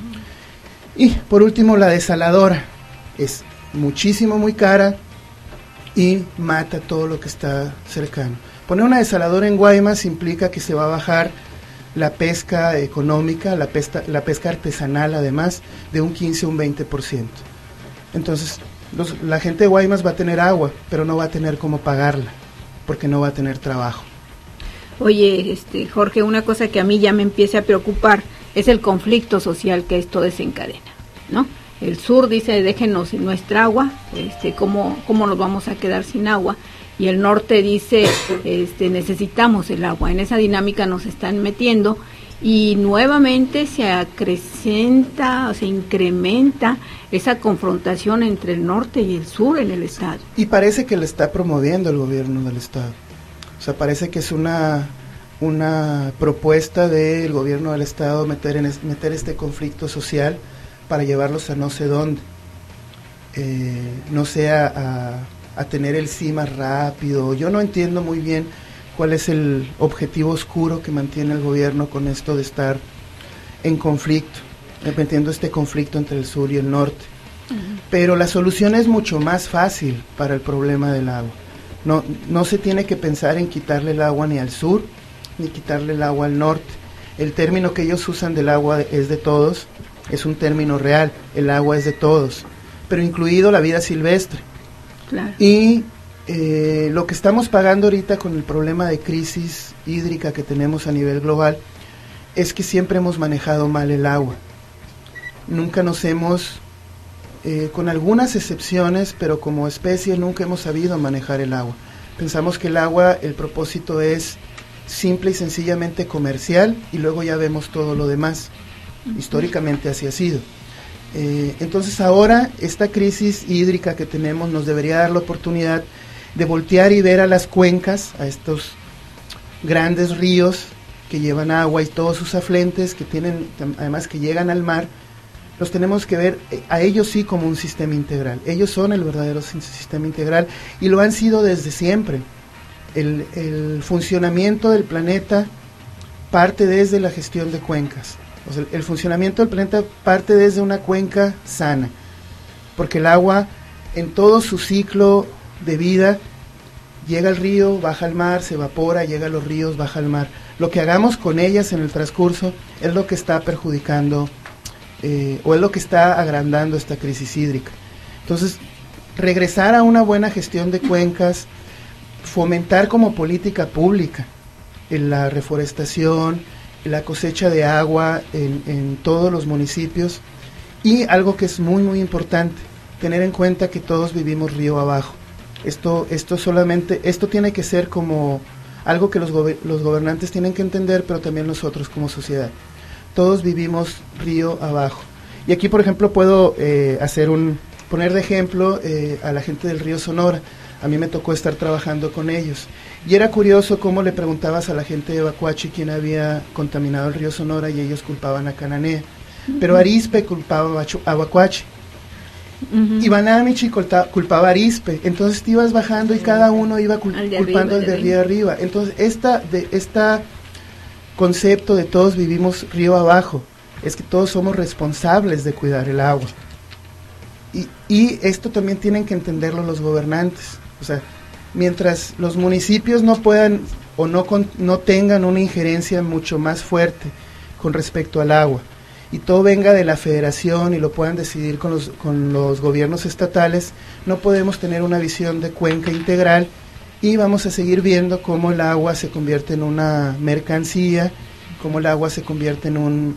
Y por último, la desaladora es muchísimo, muy cara y mata todo lo que está cercano. Poner una desaladora en Guaymas implica que se va a bajar la pesca económica, la pesca, la pesca artesanal además, de un quince a un veinte por ciento. Entonces, los, la gente de Guaymas va a tener agua, pero no va a tener cómo pagarla, porque no va a tener trabajo. Oye, este, Jorge, una cosa que a mí ya me empieza a preocupar es el conflicto social que esto desencadena, ¿no? El sur dice, déjenos nuestra agua, este, ¿cómo, cómo nos vamos a quedar sin agua? Y el norte dice, este, necesitamos el agua. En esa dinámica nos están metiendo y nuevamente se acrecenta, o se incrementa esa confrontación entre el norte y el sur en el estado. Y parece que lo está promoviendo el gobierno del estado. O sea, parece que es una, una propuesta del gobierno del estado meter, en es, meter este conflicto social para llevarlos a no sé dónde. Eh, no sé, a... a a tener el sí más rápido. Yo no entiendo muy bien cuál es el objetivo oscuro que mantiene el gobierno con esto de estar en conflicto, metiendo este conflicto entre el sur y el norte. Uh-huh. Pero la solución es mucho más fácil para el problema del agua. No, no se tiene que pensar en quitarle el agua ni al sur, ni quitarle el agua al norte. El término que ellos usan del agua es de todos, es un término real, el agua es de todos, pero incluido la vida silvestre. Claro. Y eh, lo que estamos pagando ahorita con el problema de crisis hídrica que tenemos a nivel global es que siempre hemos manejado mal el agua. Nunca nos hemos, eh, con algunas excepciones, pero como especie nunca hemos sabido manejar el agua. Pensamos que el agua, el propósito es simple y sencillamente comercial y luego ya vemos todo lo demás. Históricamente así ha sido. Eh, entonces ahora esta crisis hídrica que tenemos nos debería dar la oportunidad de voltear y ver a las cuencas, a estos grandes ríos que llevan agua y todos sus afluentes que tienen, además que llegan al mar, los tenemos que ver a ellos sí como un sistema integral. Ellos son el verdadero sistema integral y lo han sido desde siempre. El, el funcionamiento del planeta parte desde la gestión de cuencas. O sea, el funcionamiento del planeta parte desde una cuenca sana, porque el agua en todo su ciclo de vida llega al río, baja al mar, se evapora, llega a los ríos, baja al mar. Lo que hagamos con ellas en el transcurso es lo que está perjudicando eh, o es lo que está agrandando esta crisis hídrica. Entonces, regresar a una buena gestión de cuencas, fomentar como política pública en la reforestación, la cosecha de agua en, en todos los municipios y algo que es muy muy importante, tener en cuenta que todos vivimos río abajo. Esto, esto solamente, esto tiene que ser como algo que los, gober, los gobernantes tienen que entender, pero también nosotros como sociedad. Todos vivimos río abajo. Y aquí, por ejemplo, puedo eh, hacer un, poner de ejemplo eh, a la gente del río Sonora. A mí me tocó estar trabajando con ellos. Y era curioso cómo le preguntabas a la gente de Bacuachi quién había contaminado el río Sonora y ellos culpaban a Cananea. Pero Arizpe culpaba a Bacuachi. Uh-huh. Y Banamichi culpaba a Arizpe. Entonces te ibas bajando y cada uno iba cul- al culpando al de río arriba. Entonces esta, de, esta concepto de todos vivimos río abajo es que todos somos responsables de cuidar el agua. Y, y esto también tienen que entenderlo los gobernantes. O sea, mientras los municipios no puedan o no, con, no tengan una injerencia mucho más fuerte con respecto al agua y todo venga de la federación y lo puedan decidir con los, con los gobiernos estatales, no podemos tener una visión de cuenca integral y vamos a seguir viendo cómo el agua se convierte en una mercancía, cómo el agua se convierte en un,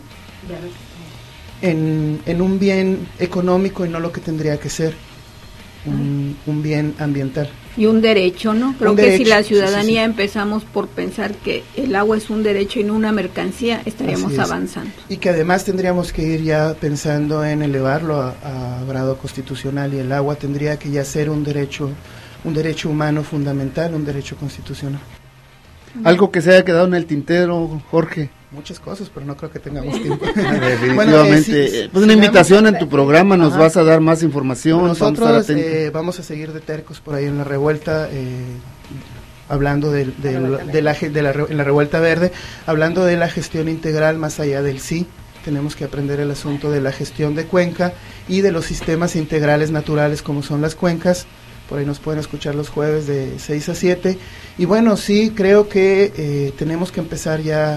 en, en un bien económico y no lo que tendría que ser. Un, un bien ambiental. Y un derecho, ¿no? Creo un que derecho, si la ciudadanía sí, sí, sí. empezamos por pensar que el agua es un derecho y no una mercancía, estaríamos avanzando. Y que además tendríamos que ir ya pensando en elevarlo a, a grado constitucional y el agua tendría que ya ser un derecho, un derecho humano fundamental, un derecho constitucional. Algo que se haya quedado en el tintero, Jorge. Muchas cosas, pero no creo que tengamos tiempo. Definitivamente. Bueno, eh, sí, pues una invitación en tu programa, nos Ajá. vas a dar más información. Nosotros vamos a, eh, vamos a seguir de tercos por ahí en la revuelta, eh, hablando de, de, de, de, la, de la, en la revuelta verde, hablando de la gestión integral más allá del sí. Tenemos que aprender el asunto de la gestión de cuenca y de los sistemas integrales naturales como son las cuencas. Por ahí nos pueden escuchar los jueves de seis a siete. Y bueno, sí, creo que eh, tenemos que empezar ya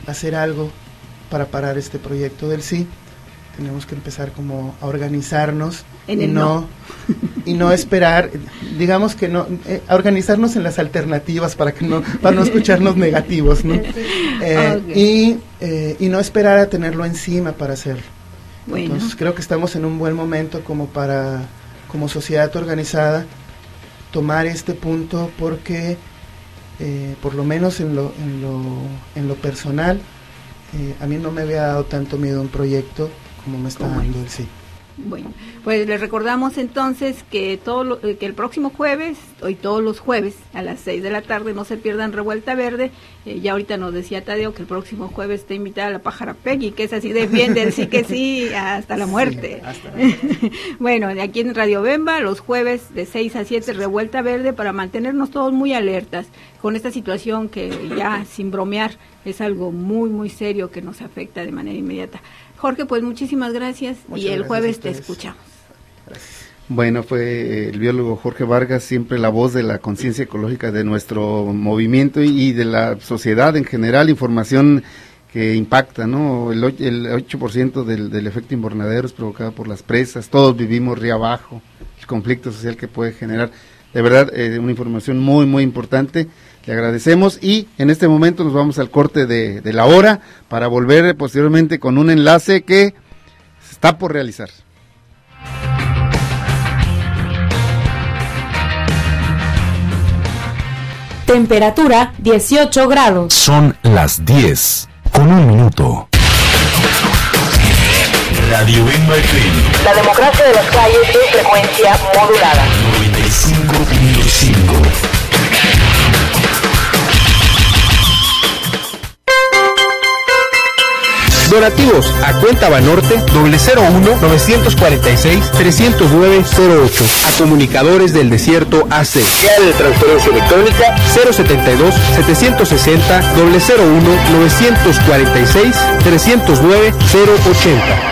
hacer algo para parar este proyecto del sí. Tenemos que empezar como a organizarnos en y el no, no. y no esperar, digamos que no, eh, a organizarnos en las alternativas para que no, para no escucharnos negativos, ¿no? Eh, Okay. y, eh, y no esperar a tenerlo encima para hacerlo. Bueno. Entonces creo que estamos en un buen momento como para, como sociedad organizada, tomar este punto porque eh, por lo menos en lo, en lo, en lo personal, eh, a mí no me había dado tanto miedo un proyecto como me está dando el sí. Bueno, pues les recordamos entonces que todo lo, que el próximo jueves, hoy todos los jueves a las seis de la tarde, no se pierdan Revuelta Verde. Eh, ya ahorita nos decía Tadeo que el próximo jueves está invitada a la pájara Peggy, que es así, defiende el sí que sí hasta la muerte. Sí, hasta la muerte. Bueno, aquí en Radio Bemba, los jueves de seis a siete, Revuelta Verde, para mantenernos todos muy alertas con esta situación que ya, sin bromear, es algo muy, muy serio que nos afecta de manera inmediata. Jorge, pues muchísimas gracias. Muchas y el jueves te escuchamos. Gracias. Bueno, fue el biólogo Jorge Vargas, siempre la voz de la conciencia ecológica de nuestro movimiento y de la sociedad en general, información que impacta, ¿no? El, el ocho por ciento del, del efecto invernadero es provocado por las presas, todos vivimos río abajo, el conflicto social que puede generar. De verdad, eh, una información muy, muy importante. Le agradecemos y en este momento nos vamos al corte de, de la hora para volver posteriormente con un enlace que está por realizar. Temperatura dieciocho grados. Son las diez con un minuto. Radio Bemba F M. La democracia de las calles es frecuencia modulada. noventa y cinco punto cinco. Donativos a cuenta Banorte doble cero uno novecientos cuarenta y seis trescientos nueve cero ocho a Comunicadores del Desierto A C. Real de transferencia electrónica cero setenta y dos setecientos sesenta doble cero uno novecientos cuarenta y seis trescientos nueve cero ochenta.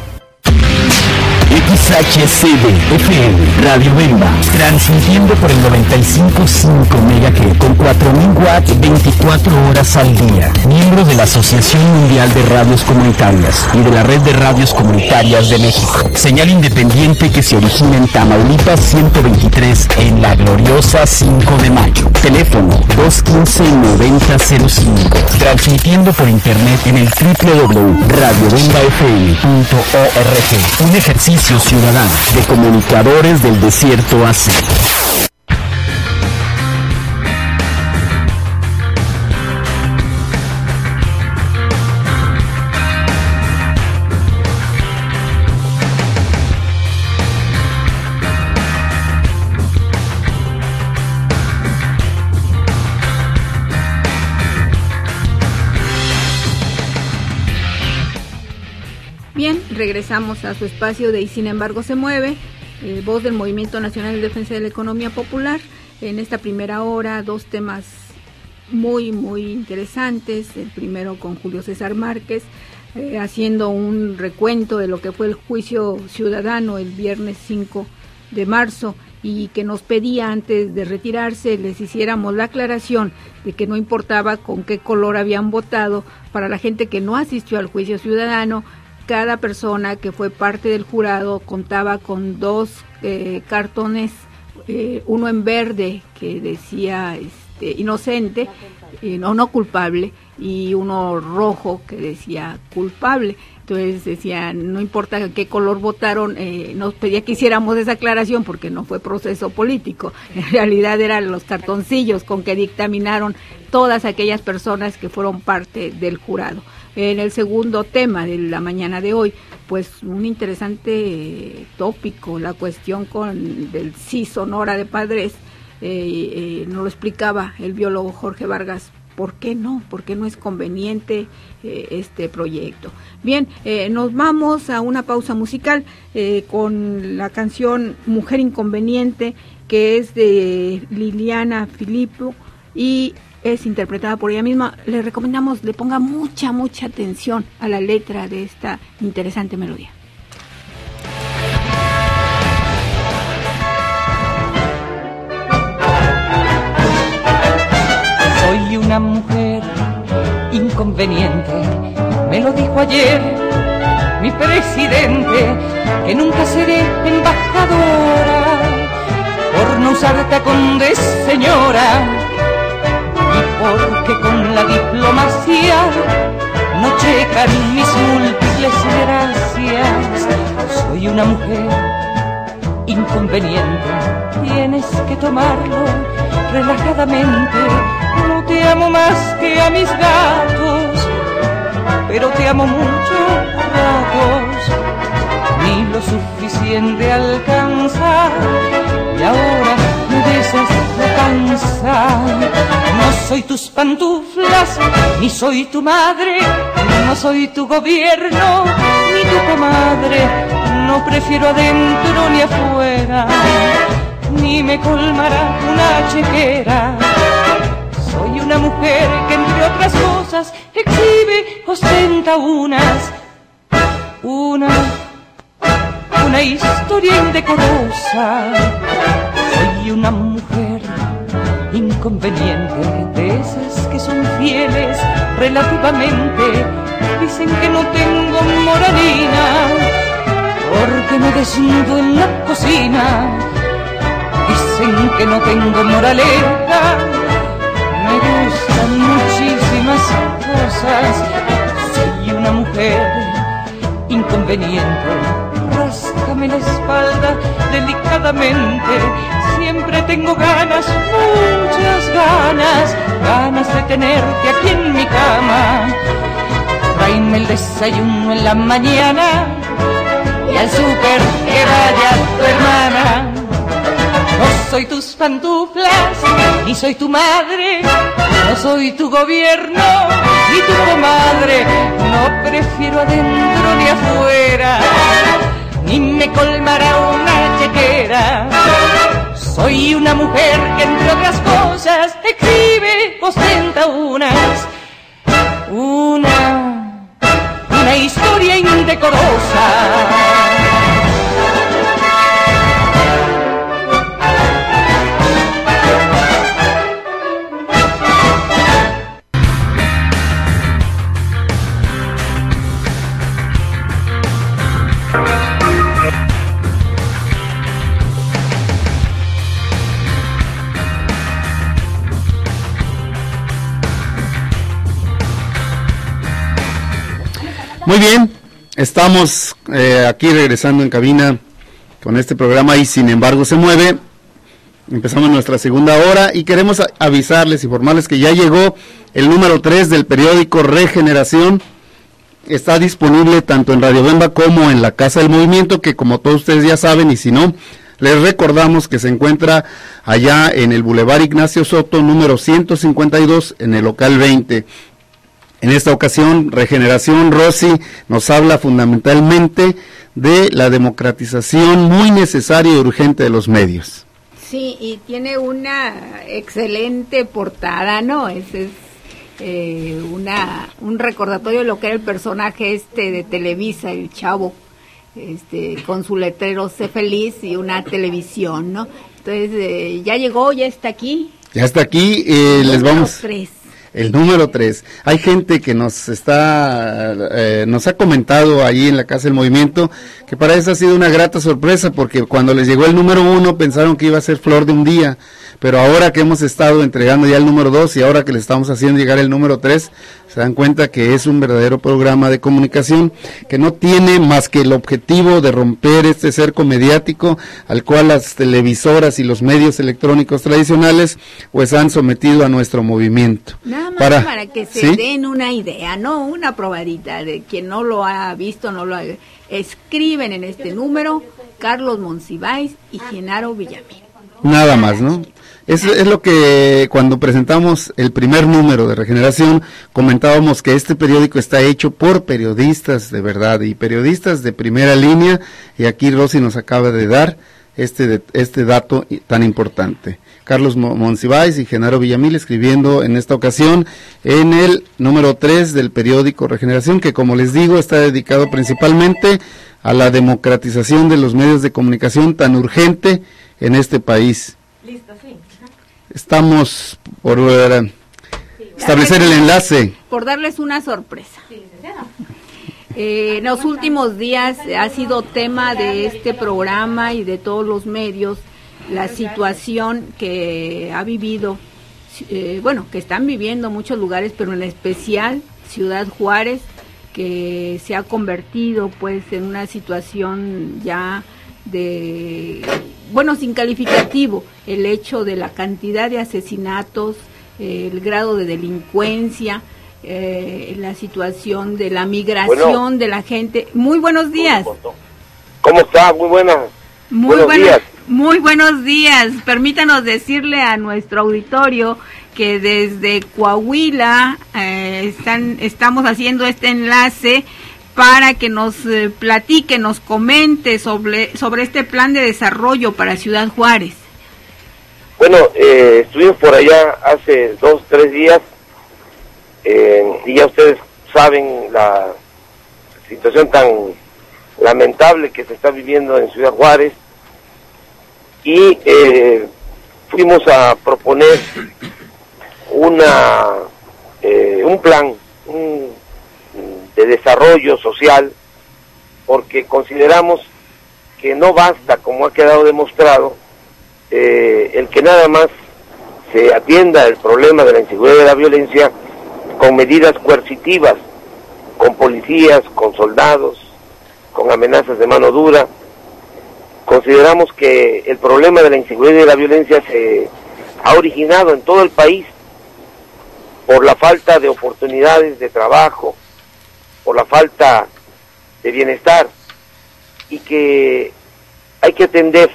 X H C D F M Radio Bemba, transmitiendo por el noventa y cinco punto cinco megahertz con cuatro mil watts veinticuatro horas al día. Miembro de la Asociación Mundial de Radios Comunitarias y de la Red de Radios Comunitarias de México. Señal independiente que se origina en Tamaulipas ciento veintitrés en la gloriosa cinco de mayo. Teléfono dos uno cinco noventa cero cinco. Transmitiendo por internet en el doble u doble u doble u punto radio bemba f m punto org. Un ejercicio ciudadano de Comunicadores del Desierto A C. Bien, regresamos a su espacio de Y Sin Embargo Se Mueve, eh, voz del Movimiento Nacional de Defensa de la Economía Popular. En esta primera hora, dos temas muy, muy interesantes. El primero con Julio César Márquez, eh, haciendo un recuento de lo que fue el juicio ciudadano el viernes cinco de marzo y que nos pedía antes de retirarse les hiciéramos la aclaración de que no importaba con qué color habían votado. Para la gente que no asistió al juicio ciudadano, cada persona que fue parte del jurado contaba con dos eh, cartones, eh, uno en verde que decía este, inocente, eh, no, no culpable, y uno rojo que decía culpable. Entonces decía, no importa qué color votaron, eh, nos pedía que hiciéramos esa aclaración porque no fue proceso político. En realidad eran los cartoncillos con que dictaminaron todas aquellas personas que fueron parte del jurado. En el segundo tema de la mañana de hoy, pues un interesante eh, tópico, la cuestión con del sí Sonora de Padres, eh, eh, nos lo explicaba el biólogo Jorge Vargas. ¿Por qué no? ¿Por qué no es conveniente eh, este proyecto? Bien, eh, nos vamos a una pausa musical eh, con la canción Mujer Inconveniente, que es de Liliana Filippo y es interpretada por ella misma. Le recomendamos le ponga mucha, mucha atención a la letra de esta interesante melodía. Soy una mujer inconveniente, inconveniente. Me lo dijo ayer mi presidente, que nunca seré embajadora por no usar tacón de señora, y porque con la diplomacia no checan mis múltiples gracias. Soy una mujer inconveniente, tienes que tomarlo relajadamente. No te amo más que a mis gatos, pero te amo mucho ratos, ni lo suficiente alcanza, y ahora me besas la panza. No soy tus pantuflas, ni soy tu madre, no soy tu gobierno, ni tu comadre, no prefiero adentro ni afuera, ni me colmará una chequera. Soy una mujer que entre otras cosas exhibe, ostenta unas, una, una historia indecorosa. Soy una mujer inconveniente, de esas que son fieles relativamente. Dicen que no tengo moralina, porque me desnudo en la cocina. Dicen que no tengo moraleja, me gustan muchísimas cosas. Soy una mujer inconveniente, ráscame la espalda delicadamente. Siempre tengo ganas, muchas ganas, ganas de tenerte aquí en mi cama. Tráeme el desayuno en la mañana y al súper que vaya tu hermana. No soy tus pantuflas, ni soy tu madre, no soy tu gobierno, ni tu comadre. No prefiero adentro ni afuera, ni me colmará una chequera. Soy una mujer que entre otras cosas exhibe, ostenta unas, una, una historia indecorosa. Muy bien, estamos eh, aquí regresando en cabina con este programa y sin embargo se mueve. Empezamos nuestra segunda hora y queremos avisarles, informarles que ya llegó el número tres del periódico Regeneración. Está disponible tanto en Radio Bemba como en la Casa del Movimiento, que como todos ustedes ya saben, y si no, les recordamos que se encuentra allá en el Boulevard Ignacio Soto, número ciento cincuenta y dos, en el local veinte. En esta ocasión, Regeneración, Rosy, nos habla fundamentalmente de la democratización muy necesaria y urgente de los medios. Sí, y tiene una excelente portada, ¿no? Ese es eh, una un recordatorio de lo que era el personaje este de Televisa, el chavo, este con su letrero "Sé feliz" y una televisión, ¿no? Entonces, eh, ya llegó, ya está aquí. Ya está aquí, eh, les vamos... tres. El número tres. Hay gente que nos está, eh, nos ha comentado ahí en la Casa del Movimiento que para eso ha sido una grata sorpresa, porque cuando les llegó el número uno pensaron que iba a ser flor de un día, pero ahora que hemos estado entregando ya el número dos y ahora que le estamos haciendo llegar el número tres, se dan cuenta que es un verdadero programa de comunicación que no tiene más que el objetivo de romper este cerco mediático al cual las televisoras y los medios electrónicos tradicionales pues han sometido a nuestro movimiento. Nada más para, para que se ¿sí? den una idea, ¿no? Una probadita de quien no lo ha visto, no lo ha... Escriben en este número Carlos Monsiváis y Genaro Villamil. Nada más, ¿no? Es, es lo que cuando presentamos el primer número de Regeneración comentábamos, que este periódico está hecho por periodistas de verdad y periodistas de primera línea, y aquí Rosy nos acaba de dar este, de, este dato tan importante. Carlos Monsiváis y Genaro Villamil escribiendo en esta ocasión en el número tres del periódico Regeneración, que como les digo está dedicado principalmente a la democratización de los medios de comunicación tan urgente en este país. Listo, sí. Estamos por... Uh, establecer el enlace. Por darles una sorpresa. Eh, en los últimos días ha sido tema de este programa y de todos los medios la situación que ha vivido, eh, bueno, que están viviendo muchos lugares, pero en especial Ciudad Juárez, que se ha convertido pues en una situación ya de, bueno, sin calificativo, el hecho de la cantidad de asesinatos, eh, el grado de delincuencia, eh, la situación de la migración bueno, de la gente. Muy buenos días. ¿Cómo está? Muy buenas. Muy buenos buenos días. Muy buenos días. Permítanos decirle a nuestro auditorio que desde Coahuila eh, están, estamos haciendo este enlace para que nos eh, platique, nos comente sobre, sobre este plan de desarrollo para Ciudad Juárez. Bueno, eh, estuvimos por allá hace dos, tres días eh, y ya ustedes saben la situación tan lamentable que se está viviendo en Ciudad Juárez y eh, fuimos a proponer una eh, un plan un, de desarrollo social porque consideramos que no basta, como ha quedado demostrado, eh, el que nada más se atienda el problema de la inseguridad y de la violencia con medidas coercitivas, con policías, con soldados, con amenazas de mano dura. Consideramos que el problema de la inseguridad y de la violencia se ha originado en todo el país por la falta de oportunidades de trabajo, por la falta de bienestar, y que hay que atender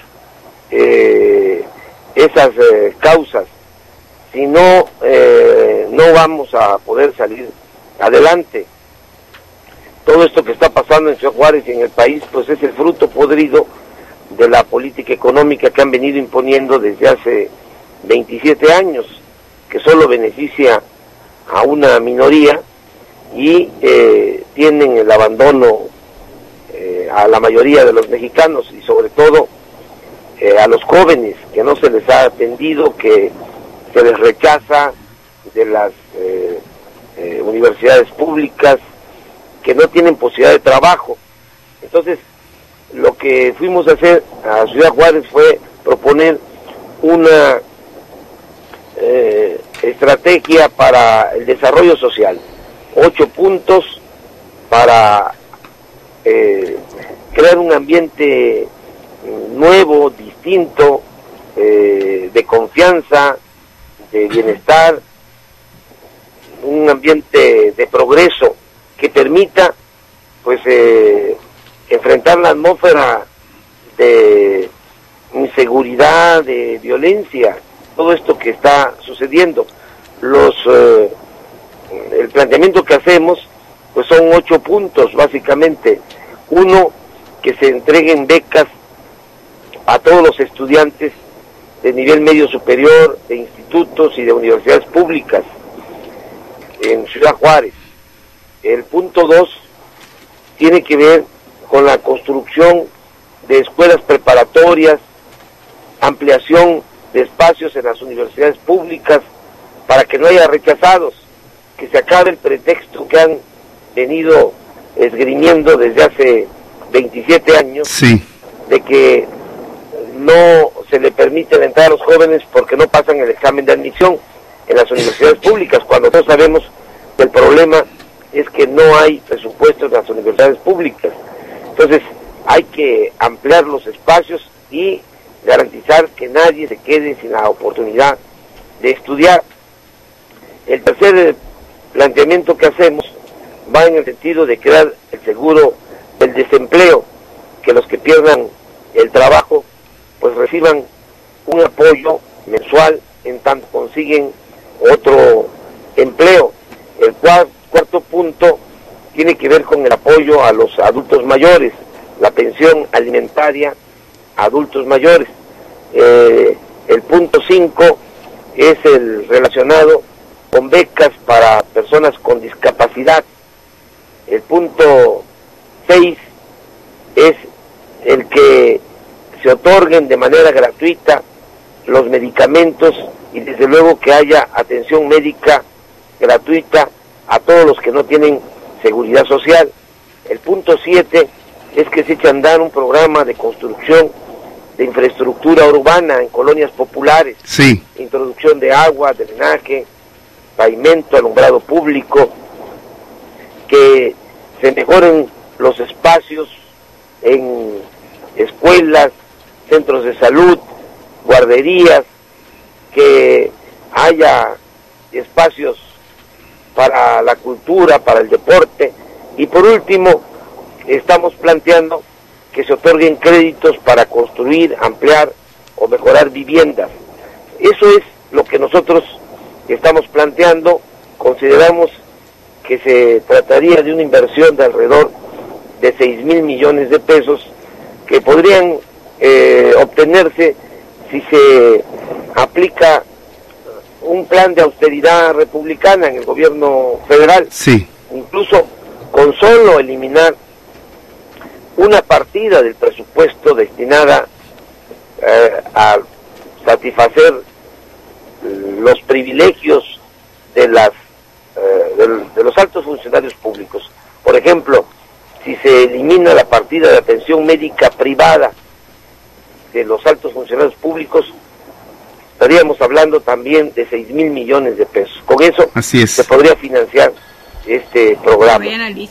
eh, esas eh, causas, si no, eh, no vamos a poder salir adelante. Todo esto que está pasando en Ciudad Juárez y en el país, pues es el fruto podrido de la política económica que han venido imponiendo desde hace veintisiete años, que solo beneficia a una minoría y eh, tienen el abandono eh, a la mayoría de los mexicanos y sobre todo eh, a los jóvenes, que no se les ha atendido, que se les rechaza de las eh, eh, universidades públicas, que no tienen posibilidad de trabajo. Entonces, lo que fuimos a hacer a Ciudad Juárez fue proponer una eh, estrategia para el desarrollo social, ocho puntos para eh, crear un ambiente nuevo, distinto, eh, de confianza, de bienestar, un ambiente de progreso que permita pues eh, enfrentar la atmósfera de inseguridad, de violencia, todo esto que está sucediendo. Los eh, el planteamiento que hacemos pues son ocho puntos básicamente. Uno, que se entreguen becas a todos los estudiantes de nivel medio superior, de institutos y de universidades públicas en Ciudad Juárez. El punto dos tiene que ver con la construcción de escuelas preparatorias, ampliación de espacios en las universidades públicas para que no haya rechazados, que se acabe el pretexto que han venido esgrimiendo desde hace veintisiete años, sí, de que no se le permite entrar a los jóvenes porque no pasan el examen de admisión en las universidades públicas, cuando todos sabemos que el problema es que no hay presupuesto en las universidades públicas. Entonces hay que ampliar los espacios y garantizar que nadie se quede sin la oportunidad de estudiar. El tercer planteamiento que hacemos va en el sentido de crear el seguro del desempleo, que los que pierdan el trabajo pues reciban un apoyo mensual en tanto consiguen otro empleo. El cuarto, cuarto punto tiene que ver con el apoyo a los adultos mayores, la pensión alimentaria a adultos mayores. Eh, el punto cinco es el relacionado con becas para personas con discapacidad. El punto seis es el que se otorguen de manera gratuita los medicamentos y desde luego que haya atención médica gratuita a todos los que no tienen seguridad social. El punto siete es que se echa a andar un programa de construcción de infraestructura urbana en colonias populares. Sí. Introducción de agua, drenaje, pavimento, alumbrado público, que se mejoren los espacios en escuelas, centros de salud, guarderías, que haya espacios para la cultura, para el deporte, y por último estamos planteando que se otorguen créditos para construir, ampliar o mejorar viviendas. Eso es lo que nosotros estamos planteando. Consideramos que se trataría de una inversión de alrededor de seis mil millones de pesos que podrían eh, obtenerse si se aplica un plan de austeridad republicana en el gobierno federal. Sí. Incluso con solo eliminar una partida del presupuesto destinada eh, a satisfacer los privilegios de las eh, de, de los altos funcionarios públicos. Por ejemplo, si se elimina la partida de atención médica privada de los altos funcionarios públicos, estaríamos hablando también de seis mil millones de pesos. Con eso Así es. se podría financiar este programa.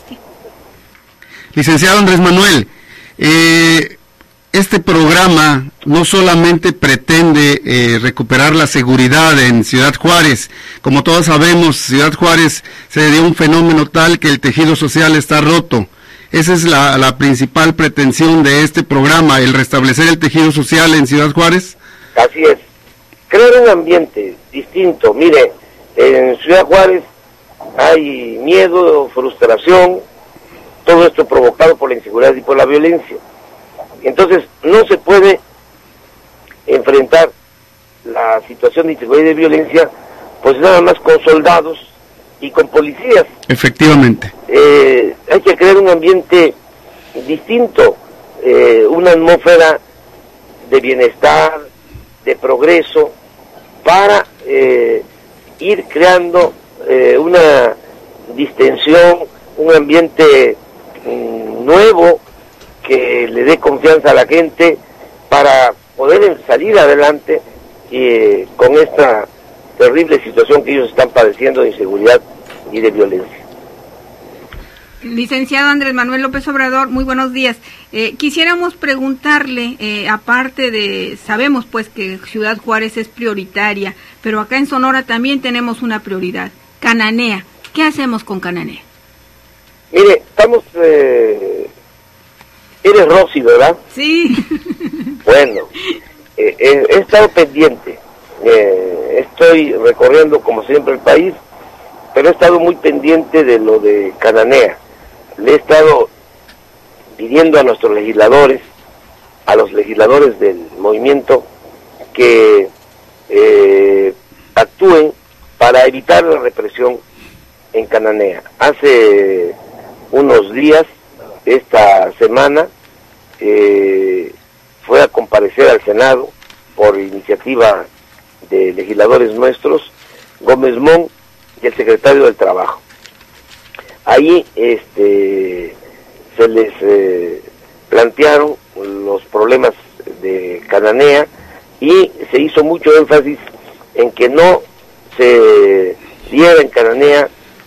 Licenciado Andrés Manuel, eh, este programa no solamente pretende eh, recuperar la seguridad en Ciudad Juárez. Como todos sabemos, Ciudad Juárez se dio un fenómeno tal que el tejido social está roto. Esa es la, la principal pretensión de este programa, el restablecer el tejido social en Ciudad Juárez. Así es. Crear un ambiente distinto. Mire, en Ciudad Juárez hay miedo, frustración, todo esto provocado por la inseguridad y por la violencia. Entonces, no se puede enfrentar la situación de inseguridad y de violencia, pues nada más con soldados y con policías. Efectivamente. Eh, hay que crear un ambiente distinto, eh, una atmósfera de bienestar, de progreso, para eh, ir creando eh, una distensión, un ambiente mm, nuevo que le dé confianza a la gente para poder salir adelante eh, con esta terrible situación que ellos están padeciendo de inseguridad y de violencia. Licenciado Andrés Manuel López Obrador, muy buenos días. Eh, quisiéramos preguntarle, eh, aparte de, sabemos pues que Ciudad Juárez es prioritaria, pero acá en Sonora también tenemos una prioridad, Cananea. ¿Qué hacemos con Cananea? Mire, estamos... Eh, eres Rosy, ¿verdad? Sí. Bueno, eh, eh, he estado pendiente. Eh, estoy recorriendo como siempre el país, pero he estado muy pendiente de lo de Cananea. Le he estado pidiendo a nuestros legisladores, a los legisladores del movimiento, que eh, actúen para evitar la represión en Cananea. Hace unos días, esta semana, eh, fue a comparecer al Senado por iniciativa de legisladores nuestros, Gómez Mon y el secretario del Trabajo. Ahí este, se les eh, plantearon los problemas de Cananea y se hizo mucho énfasis en que no se diera en Cananea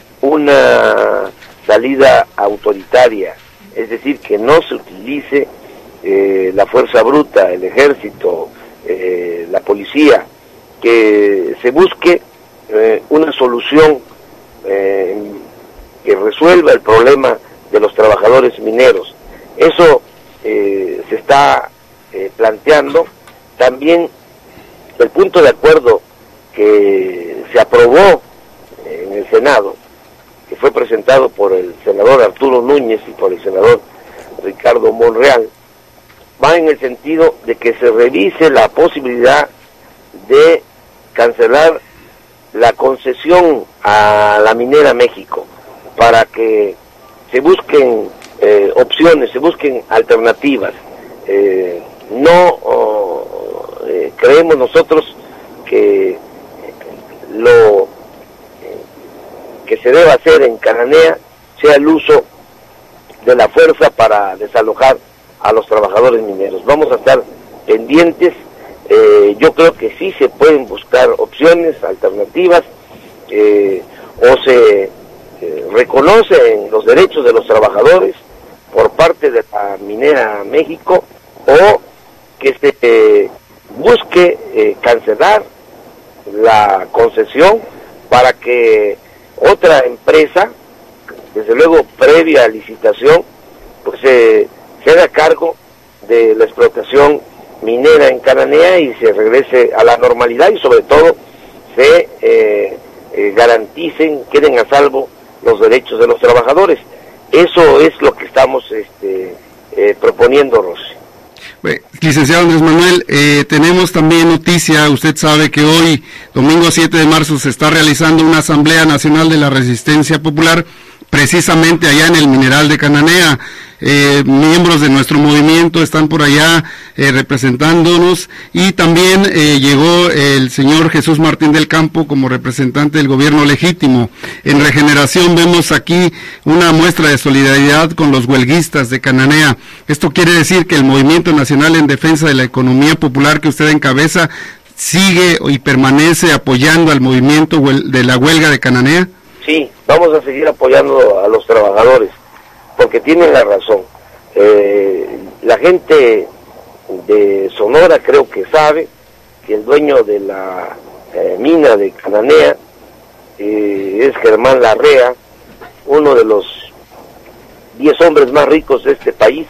una salida autoritaria, es decir, que no se utilice eh, la fuerza bruta, el ejército, eh, la policía, que se busque eh, una solución eh, que resuelva el problema de los trabajadores mineros. Eso eh, se está eh, planteando. También el punto de acuerdo que se aprobó en el Senado, que fue presentado por el senador Arturo Núñez y por el senador Ricardo Monreal, va en el sentido de que se revise la posibilidad de cancelar la concesión a la minera México, para que se busquen eh, opciones, se busquen alternativas. Eh, no oh, eh, creemos nosotros que lo que se deba hacer en Cananea sea el uso de la fuerza para desalojar a los trabajadores mineros. Vamos a estar pendientes. Eh, yo creo que sí se pueden buscar opciones alternativas, eh, o se eh, reconocen los derechos de los trabajadores por parte de la Minera México, o que se eh, busque eh, cancelar la concesión para que otra empresa, desde luego previa licitación, pues eh, se haga cargo de la explotación minera en Cananea y se regrese a la normalidad, y sobre todo se eh, eh, garanticen, queden a salvo los derechos de los trabajadores. Eso es lo que estamos este, eh, proponiendo, Rosy. Bueno, licenciado Andrés Manuel, eh, tenemos también noticia. Usted sabe que hoy, domingo siete de marzo, se está realizando una Asamblea Nacional de la Resistencia Popular, precisamente allá en el Mineral de Cananea. Eh, miembros de nuestro movimiento están por allá eh, representándonos, y también eh, llegó el señor Jesús Martín del Campo como representante del gobierno legítimo. En Regeneración vemos aquí una muestra de solidaridad con los huelguistas de Cananea. Esto quiere decir que el Movimiento Nacional en Defensa de la Economía Popular que usted encabeza sigue y permanece apoyando al movimiento de la huelga de Cananea. Sí, vamos a seguir apoyando a los trabajadores, porque tienen la razón. Eh, la gente de Sonora creo que sabe que el dueño de la eh, mina de Cananea eh, es Germán Larrea, uno de los diez hombres más ricos de este país.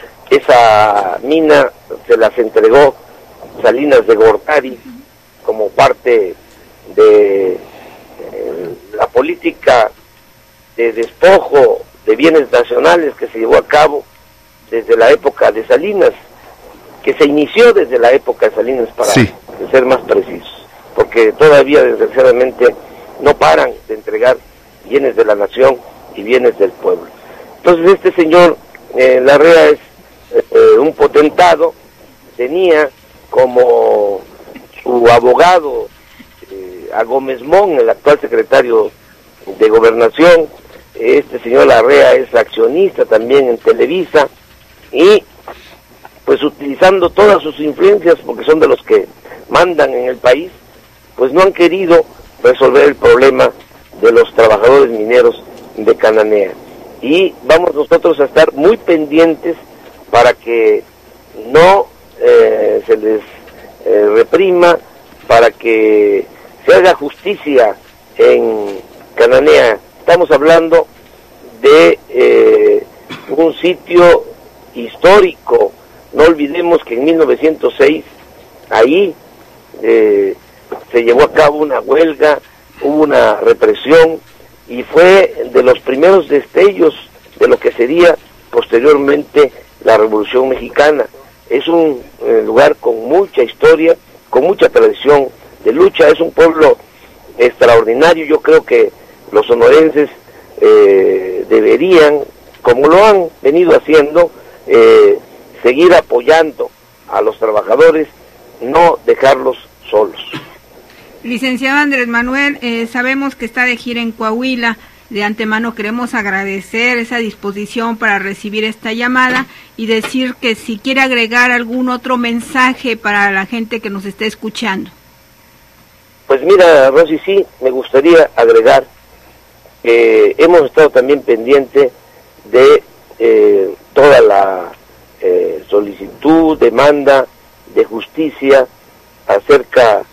Esa mina se las entregó Salinas de Gortari como parte de eh, la política de despojo de bienes nacionales que se llevó a cabo desde la época de Salinas, que se inició desde la época de Salinas, para sí. ser más precisos, porque todavía desgraciadamente no paran de entregar bienes de la nación y bienes del pueblo. Entonces este señor eh, Larrea es eh, un potentado, tenía como su abogado eh, a Gómez Mon, el actual secretario de Gobernación. Este señor Larrea es accionista también en Televisa, y pues utilizando todas sus influencias, porque son de los que mandan en el país, pues no han querido resolver el problema de los trabajadores mineros de Cananea. Y vamos nosotros a estar muy pendientes para que no eh, se les eh, reprima, para que se haga justicia en Cananea. Estamos hablando de eh, un sitio histórico. No olvidemos que en mil novecientos seis ahí eh, se llevó a cabo una huelga, hubo una represión, y fue de los primeros destellos de lo que sería posteriormente la Revolución Mexicana. Es un eh, lugar con mucha historia, con mucha tradición de lucha. Es un pueblo extraordinario. Yo creo que los sonorenses eh, deberían, como lo han venido haciendo, eh, seguir apoyando a los trabajadores, no dejarlos solos. Licenciado Andrés Manuel, eh, sabemos que está de gira en Coahuila. De antemano queremos agradecer esa disposición para recibir esta llamada y decir que si quiere agregar algún otro mensaje para la gente que nos esté escuchando. Pues mira, Rosy, sí, me gustaría agregar que hemos estado también pendiente de eh, toda la eh, solicitud, demanda de justicia acerca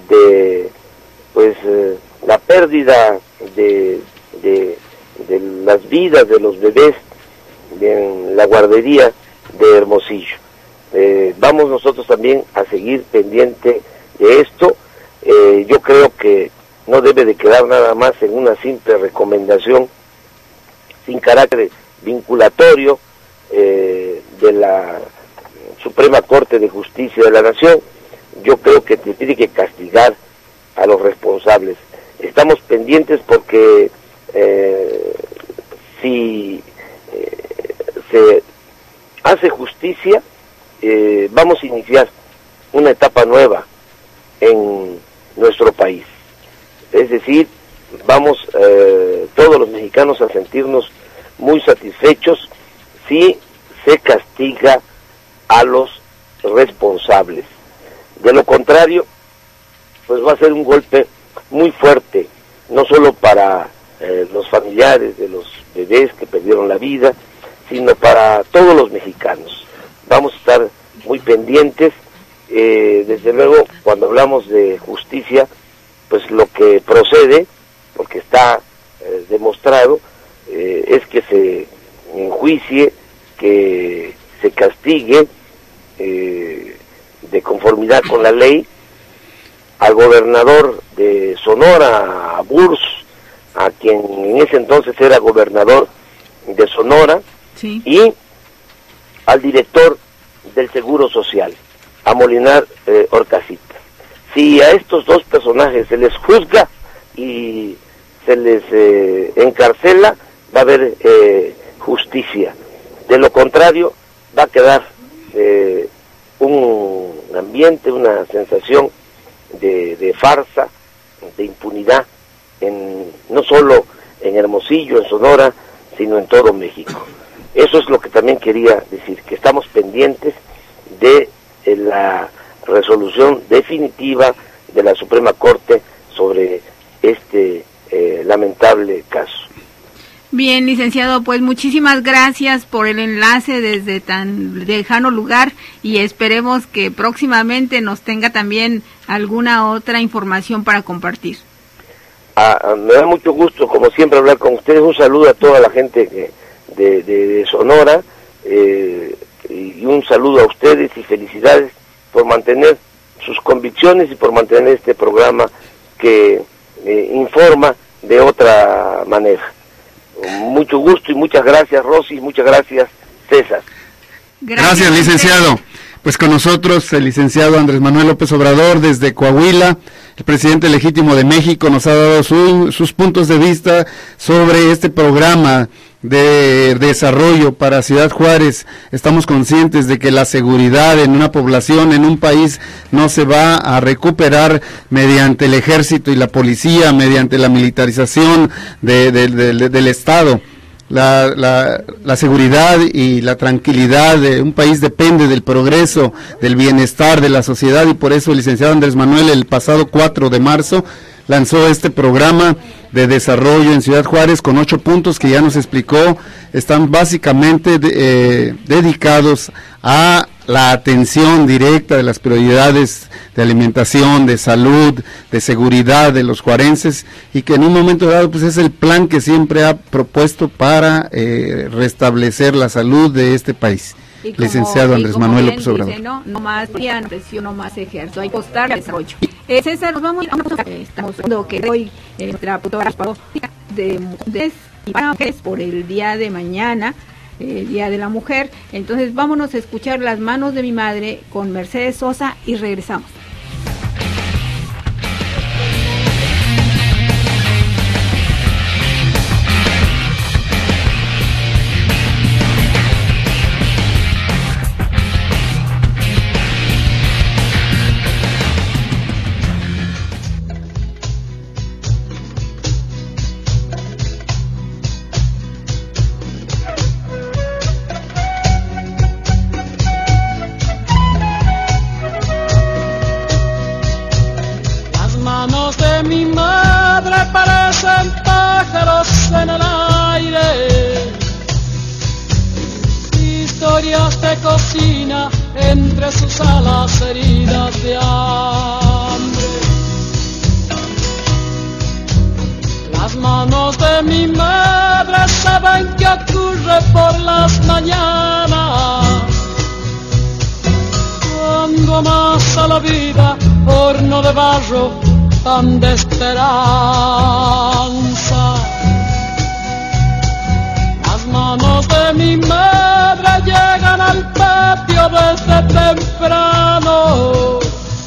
de pues eh, la pérdida de, de, de las vidas de los bebés en la guardería de Hermosillo. Eh, vamos nosotros también a seguir pendiente de esto. Eh, yo creo que no debe de quedar nada más en una simple recomendación sin carácter vinculatorio eh, de la Suprema Corte de Justicia de la Nación. Yo creo que se tiene que castigar a los responsables. Estamos pendientes porque eh, si eh, se hace justicia, eh, vamos a iniciar una etapa nueva en nuestro país. Es decir, vamos eh, todos los mexicanos a sentirnos muy satisfechos si se castiga a los responsables. De lo contrario, pues va a ser un golpe muy fuerte, no solo para eh, los familiares de los bebés que perdieron la vida, sino para todos los mexicanos. Vamos a estar muy pendientes, eh, desde luego, cuando hablamos de justicia, pues lo que procede, porque está eh, demostrado, eh, es que se enjuicie, que se castigue eh, de conformidad con la ley al gobernador de Sonora, a Burs, a quien en ese entonces era gobernador de Sonora, sí, y al director del Seguro Social, a Molinar eh, Orcasitas. Si a estos dos personajes se les juzga y se les eh, encarcela, va a haber eh, justicia. De lo contrario, va a quedar eh, un ambiente, una sensación de, de farsa, de impunidad, en, no solo en Hermosillo, en Sonora, sino en todo México. Eso es lo que también quería decir, que estamos pendientes de eh, la resolución definitiva de la Suprema Corte sobre este eh, lamentable caso. Bien, licenciado, pues muchísimas gracias por el enlace desde tan lejano lugar y esperemos que próximamente nos tenga también alguna otra información para compartir. Ah, ah, me da mucho gusto, como siempre, hablar con ustedes. Un saludo a toda la gente que, de, de, de Sonora eh, y un saludo a ustedes y felicidades por mantener sus convicciones y por mantener este programa que eh, informa de otra manera. Mucho gusto y muchas gracias, Rosy, muchas gracias, César. Gracias, gracias, licenciado. Pues con nosotros el licenciado Andrés Manuel López Obrador desde Coahuila, el presidente legítimo de México, nos ha dado su, sus puntos de vista sobre este programa de desarrollo para Ciudad Juárez. Estamos conscientes de que la seguridad en una población, en un país, no se va a recuperar mediante el ejército y la policía, mediante la militarización de, de, de, de, del Estado. La, la, la seguridad y la tranquilidad de un país depende del progreso, del bienestar de la sociedad, y por eso el licenciado Andrés Manuel el pasado cuatro de marzo lanzó este programa de desarrollo en Ciudad Juárez con ocho puntos que ya nos explicó. Están básicamente de, eh, dedicados a la atención directa de las prioridades de alimentación, de salud, de seguridad de los juarenses, y que en un momento dado pues es el plan que siempre ha propuesto para eh, restablecer la salud de este país. Y como, licenciado Andrés Manuel López Obrador. Dice, no, no más presión, no más ejército, hay que apostar al desarrollo. Eh, César, nos vamos a una cosa que estamos viendo que hoy eh, nuestra putora de mujeres y para mujeres por el día de mañana, el eh, Día de la Mujer. Entonces vámonos a escuchar Las manos de mi madre con Mercedes Sosa y regresamos. En el aire, historias de cocina entre sus alas heridas de hambre. Las manos de mi madre saben qué ocurre por las mañanas, cuando amasa la vida horno de barro tan de esperanza. Manos de mi madre llegan al patio desde temprano.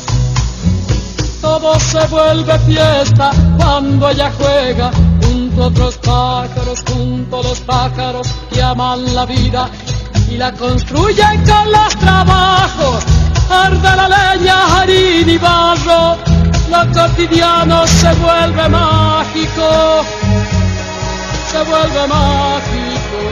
Todo se vuelve fiesta cuando ella juega junto a otros pájaros, junto a los pájaros que aman la vida y la construyen con los trabajos. Arde la leña, harina y barro, lo cotidiano se vuelve mágico, se vuelve mágico.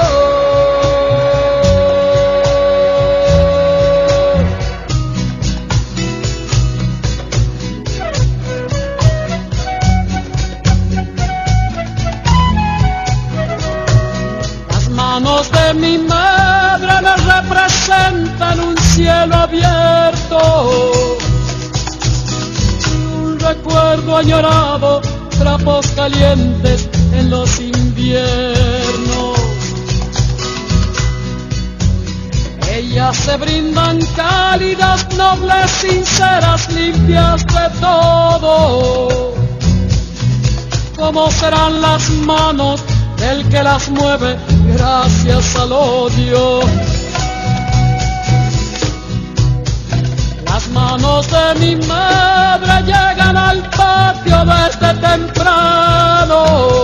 Las manos de mi madre me representan un cielo abierto, un recuerdo añorado, trapos calientes en los inviernos. Ellas se brindan cálidas, nobles, sinceras, limpias de todo. ¿Cómo serán las manos del que las mueve gracias al odio? Las manos de mi madre llegan al patio desde temprano.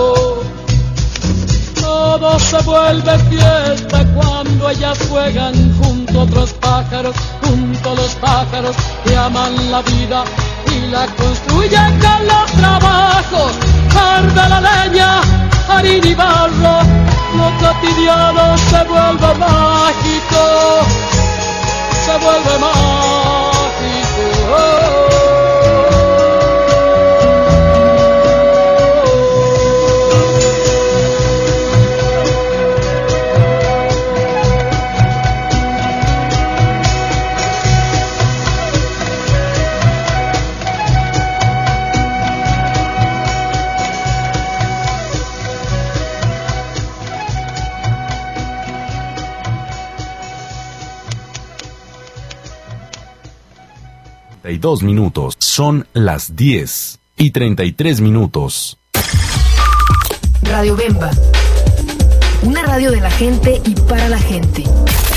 Todo se vuelve fiesta cuando ellas juegan junto a otros pájaros, junto a los pájaros que aman la vida y la construyen con los trabajos. Arde la leña, harina y barro, lo cotidiano se vuelve mágico, se vuelve mágico. Oh. treinta y dos minutos. Son las diez y treinta y tres minutos. Radio Bemba. Una radio de la gente y para la gente.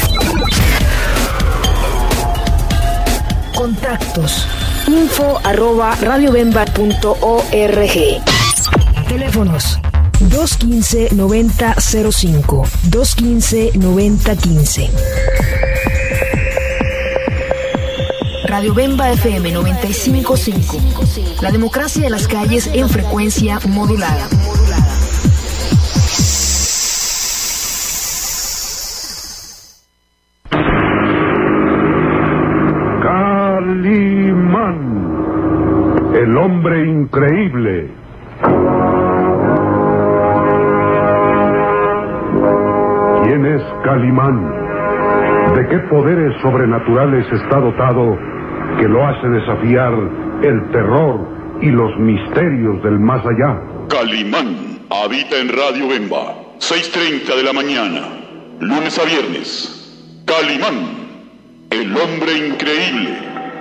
Contactos. Info arroba radiobemba punto org. Teléfonos. dos uno cinco, noventa cero cinco. dos uno cinco, noventa quince. Radio Bemba F M noventa y cinco punto cinco. La democracia de las calles en frecuencia modulada. Calimán, el hombre increíble. ¿Quién es Calimán? ¿De qué poderes sobrenaturales está dotado que lo hace desafiar el terror y los misterios del más allá? Calimán habita en Radio Bemba, seis treinta de la mañana, lunes a viernes. Calimán, el hombre increíble.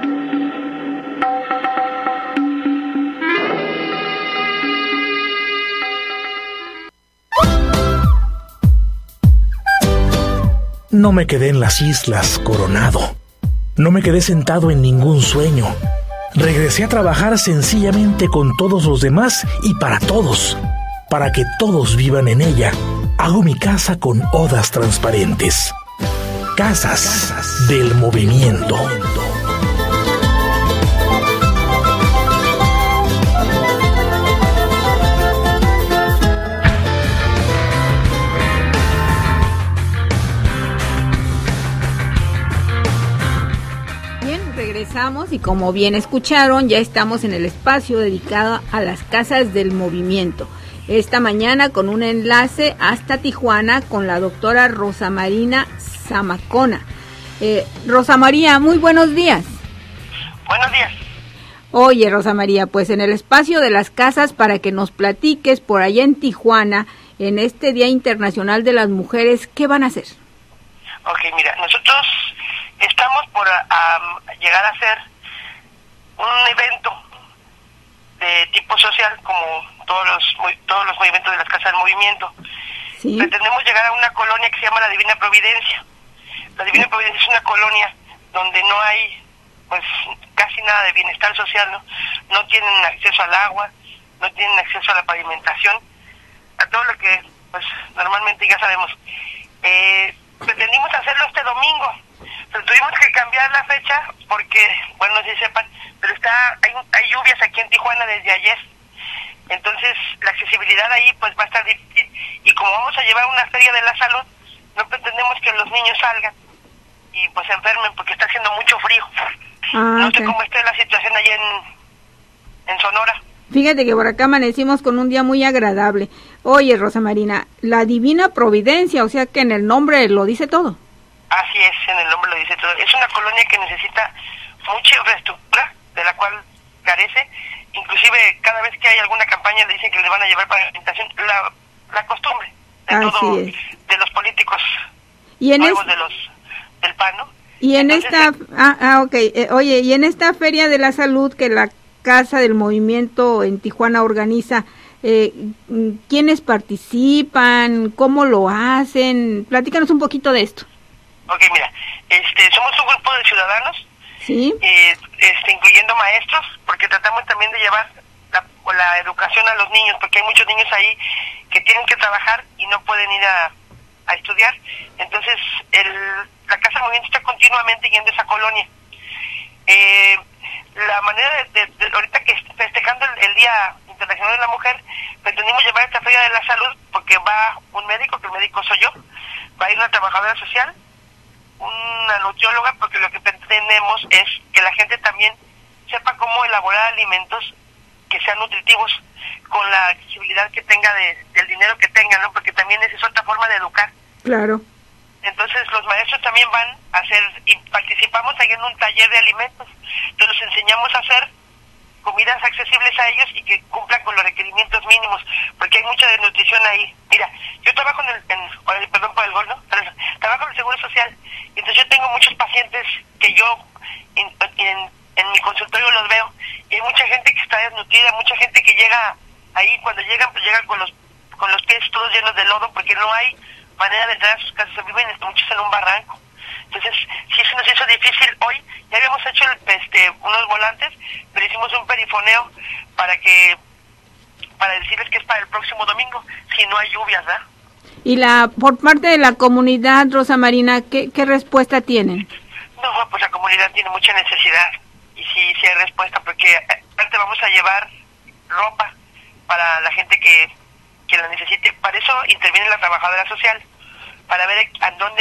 No me quedé en las islas coronado. No me quedé sentado en ningún sueño. Regresé a trabajar sencillamente con todos los demás y para todos, para que todos vivan en ella. Hago mi casa con odas transparentes. Casas, Casas del movimiento. Regresamos y como bien escucharon, ya estamos en el espacio dedicado a las casas del movimiento. Esta mañana con un enlace hasta Tijuana con la doctora Rosa Marina Zamacona. Eh, Rosa María, muy buenos días. Buenos días. Oye, Rosa María, pues en el espacio de las casas para que nos platiques por allá en Tijuana, en este Día Internacional de las Mujeres, ¿qué van a hacer? Ok, mira, nosotros estamos por a, a llegar a hacer un evento de tipo social como todos los todos los movimientos de las casas del movimiento. ¿Sí? Pretendemos llegar a una colonia que se llama la Divina Providencia. La Divina Providencia es una colonia donde no hay pues casi nada de bienestar social, ¿no? No tienen acceso al agua, no tienen acceso a la pavimentación, a todo lo que pues normalmente ya sabemos. Eh, pretendimos hacerlo este domingo, Pero tuvimos que cambiar la fecha porque, bueno, no sé si sepan, pero está hay, hay lluvias aquí en Tijuana desde ayer. Entonces, la accesibilidad ahí pues va a estar difícil. Y como vamos a llevar una feria de la salud, no pretendemos que los niños salgan y pues se enfermen porque está haciendo mucho frío. Ah, no sé okay. cómo está la situación allá en, en Sonora. Fíjate que por acá amanecimos con un día muy agradable. Oye, Rosa Marina, la Divina Providencia, o sea que en el nombre lo dice todo. Así es, en el nombre lo dice todo. Es una colonia que necesita mucha infraestructura, de la cual carece. Inclusive cada vez que hay alguna campaña le dicen que le van a llevar pavimentación. La, la costumbre de Así todo, es. de los políticos, y en nuevos es... de los del P A N, ¿no? Y en Entonces, esta, ah, ah, ok, eh, oye, y en esta Feria de la Salud que la Casa del Movimiento en Tijuana organiza, eh, ¿quiénes participan? ¿Cómo lo hacen? Platícanos un poquito de esto. Ok, mira, este, somos un grupo de ciudadanos, sí, eh, este, incluyendo maestros, porque tratamos también de llevar la, la educación a los niños, porque hay muchos niños ahí que tienen que trabajar y no pueden ir a, a estudiar. Entonces, el, la Casa del Movimiento está continuamente yendo a esa colonia. Eh, la manera de, de, de ahorita que festejando el, el Día Internacional de la Mujer, pretendimos llevar esta feria de la salud porque va un médico, que el médico soy yo, va a ir una trabajadora social, una nutrióloga, porque lo que pretendemos es que la gente también sepa cómo elaborar alimentos que sean nutritivos con la accesibilidad que tenga de, del dinero que tenga, ¿no? Porque también esa es otra forma de educar. Claro. Entonces los maestros también van a hacer, y participamos ahí en un taller de alimentos, entonces los enseñamos a hacer comidas accesibles a ellos y que cumplan con los requerimientos mínimos, porque hay mucha desnutrición ahí. Mira, yo trabajo en el, en, perdón por el gol, ¿no? Trabajo en el Seguro Social, entonces yo tengo muchos pacientes que yo en, en, en mi consultorio los veo, y hay mucha gente que está desnutrida, mucha gente que llega ahí, cuando llegan, pues llegan con los con los pies todos llenos de lodo, porque no hay manera de entrar a sus casas, se viven muchos en un barranco. Entonces, sí se nos hizo difícil hoy. Ya habíamos hecho el, este, unos volantes, pero hicimos un perifoneo para que para decirles que es para el próximo domingo, si no hay lluvias, ¿verdad? Y la por parte de la comunidad, Rosa Marina, ¿qué, qué respuesta tienen? No, pues la comunidad tiene mucha necesidad, y sí, sí hay respuesta, porque aparte vamos a llevar ropa para la gente que, que la necesite. Para eso interviene la trabajadora social, para ver a dónde,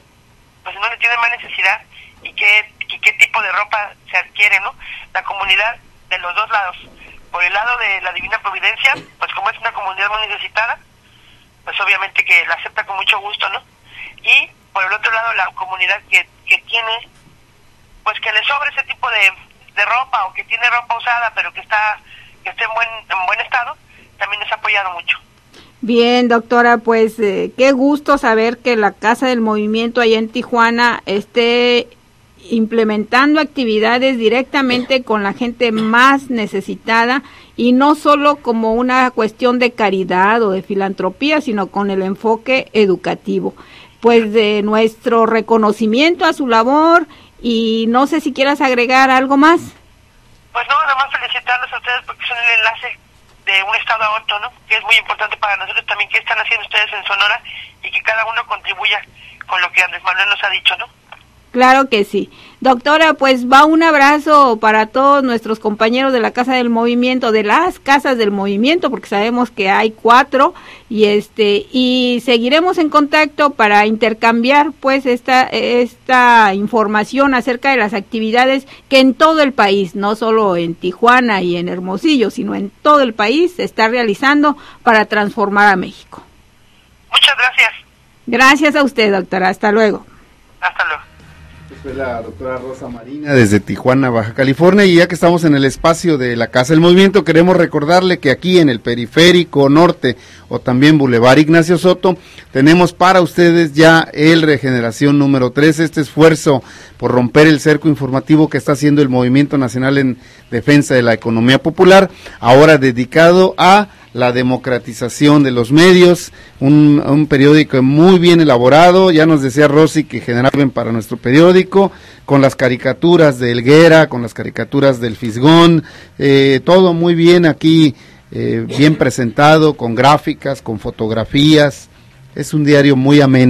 pues dónde tiene más necesidad y qué, y qué tipo de ropa se adquiere, ¿no? La comunidad de los dos lados. Por el lado de la Divina Providencia, pues como es una comunidad muy necesitada, pues obviamente que la acepta con mucho gusto, ¿no? Y por el otro lado, la comunidad que, que tiene, pues que le sobre ese tipo de, de ropa, o que tiene ropa usada, pero que está que esté en buen, en buen estado, también nos ha apoyado mucho. Bien, doctora, pues eh, qué gusto saber que la Casa del Movimiento allá en Tijuana esté implementando actividades directamente con la gente más necesitada, y no solo como una cuestión de caridad o de filantropía, sino con el enfoque educativo. Pues de nuestro reconocimiento a su labor, y no sé si quieras agregar algo más. Pues no, nada más felicitarlos a ustedes porque son el enlace de un estado a otro, ¿no? Que es muy importante para nosotros también, que están haciendo ustedes en Sonora, y que cada uno contribuya con lo que Andrés Manuel nos ha dicho, ¿no? Claro que sí. Doctora, pues va un abrazo para todos nuestros compañeros de la Casa del Movimiento, de las Casas del Movimiento, porque sabemos que hay cuatro, y este y seguiremos en contacto para intercambiar pues esta esta información acerca de las actividades que en todo el país, no solo en Tijuana y en Hermosillo, sino en todo el país se está realizando para transformar a México. Muchas gracias. Gracias a usted, doctora. Hasta luego. Hasta luego. Fue la doctora Rosa Marina desde Tijuana, Baja California, y ya que estamos en el espacio de la Casa del Movimiento, queremos recordarle que aquí en el Periférico Norte, o también Boulevard Ignacio Soto, tenemos para ustedes ya el Regeneración número tres, este esfuerzo por romper el cerco informativo que está haciendo el Movimiento Nacional en Defensa de la Economía Popular, ahora dedicado a la democratización de los medios, un, un periódico muy bien elaborado. Ya nos decía Rosy que generaban para nuestro periódico, con las caricaturas de Helguera, con las caricaturas del Fisgón, eh, todo muy bien aquí, eh, bien presentado, con gráficas, con fotografías. Es un diario muy ameno.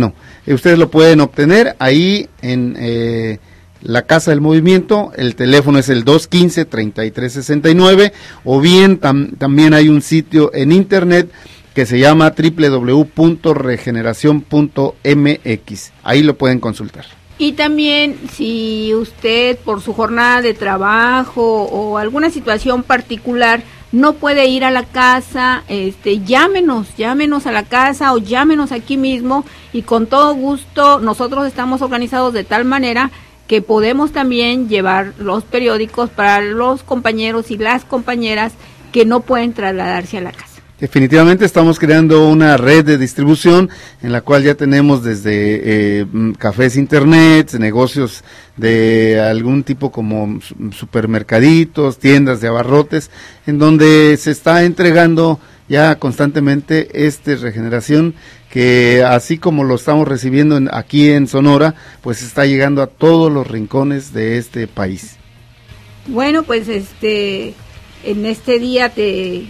eh, ustedes lo pueden obtener ahí en eh, la Casa del Movimiento. El teléfono es el dos uno cinco, treinta y tres sesenta y nueve, o bien tam, también hay un sitio en internet que se llama doble u doble u doble u punto regeneración punto m x. Ahí lo pueden consultar. Y también si usted por su jornada de trabajo o alguna situación particular no puede ir a la casa, este, llámenos, llámenos a la casa o llámenos aquí mismo y con todo gusto nosotros estamos organizados de tal manera que podemos también llevar los periódicos para los compañeros y las compañeras que no pueden trasladarse a la casa. Definitivamente estamos creando una red de distribución en la cual ya tenemos desde eh, cafés internet, negocios de algún tipo como supermercaditos, tiendas de abarrotes, en donde se está entregando ya constantemente este Regeneración, que así como lo estamos recibiendo en, aquí en Sonora, pues está llegando a todos los rincones de este país. Bueno, pues este en este día te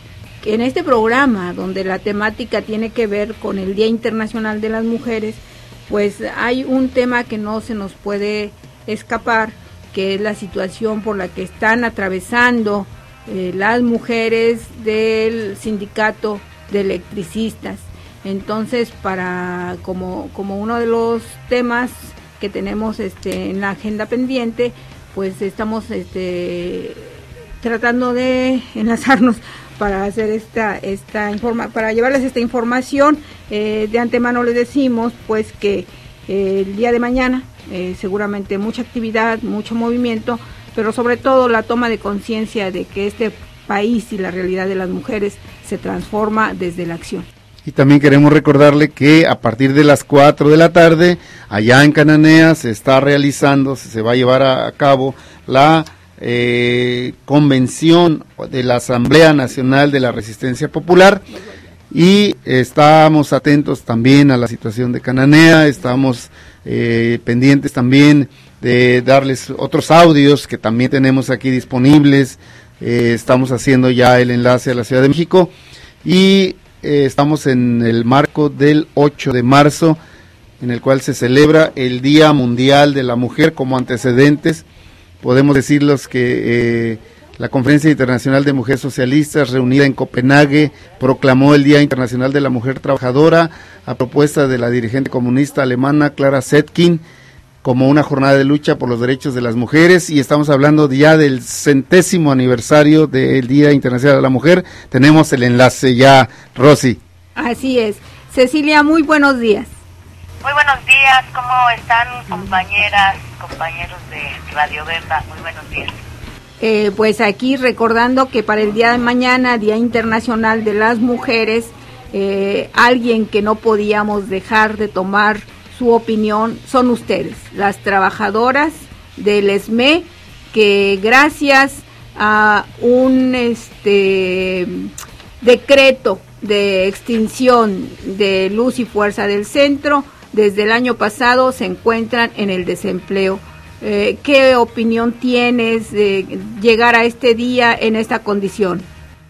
en este programa donde la temática tiene que ver con el Día Internacional de las Mujeres, pues hay un tema que no se nos puede escapar, que es la situación por la que están atravesando eh, las mujeres del sindicato de electricistas. Entonces, para como como uno de los temas que tenemos este en la agenda pendiente, pues estamos este tratando de enlazarnos para hacer esta esta informa para llevarles esta información. Eh, de antemano les decimos pues que eh, el día de mañana eh, seguramente mucha actividad, mucho movimiento, pero sobre todo la toma de conciencia de que este país y la realidad de las mujeres se transforma desde la acción. Y también queremos recordarle que a partir de las cuatro de la tarde, allá en Cananea, se está realizando, se va a llevar a, a cabo la eh, convención de la Asamblea Nacional de la Resistencia Popular, y estamos atentos también a la situación de Cananea, estamos eh, pendientes también de darles otros audios que también tenemos aquí disponibles. Eh, estamos haciendo ya el enlace a la Ciudad de México, y Eh, estamos en el marco del ocho de marzo, en el cual se celebra el Día Mundial de la Mujer. Como antecedentes, podemos decirles que eh, la Conferencia Internacional de Mujeres Socialistas, reunida en Copenhague, proclamó el Día Internacional de la Mujer Trabajadora a propuesta de la dirigente comunista alemana Clara Zetkin, como una jornada de lucha por los derechos de las mujeres, y estamos hablando ya del centésimo aniversario del Día Internacional de la Mujer. Tenemos el enlace ya, Rosy. Así es. Cecilia, muy buenos días. Muy buenos días, ¿cómo están compañeras, compañeros de Radio Bemba? Muy buenos días. Eh, pues aquí recordando que para el día de mañana, Día Internacional de las Mujeres, eh, alguien que no podíamos dejar de tomar su opinión son ustedes, las trabajadoras del E S M E, que gracias a un este decreto de extinción de Luz y Fuerza del Centro, desde el año pasado se encuentran en el desempleo. Eh, ¿Qué opinión tienes de llegar a este día en esta condición?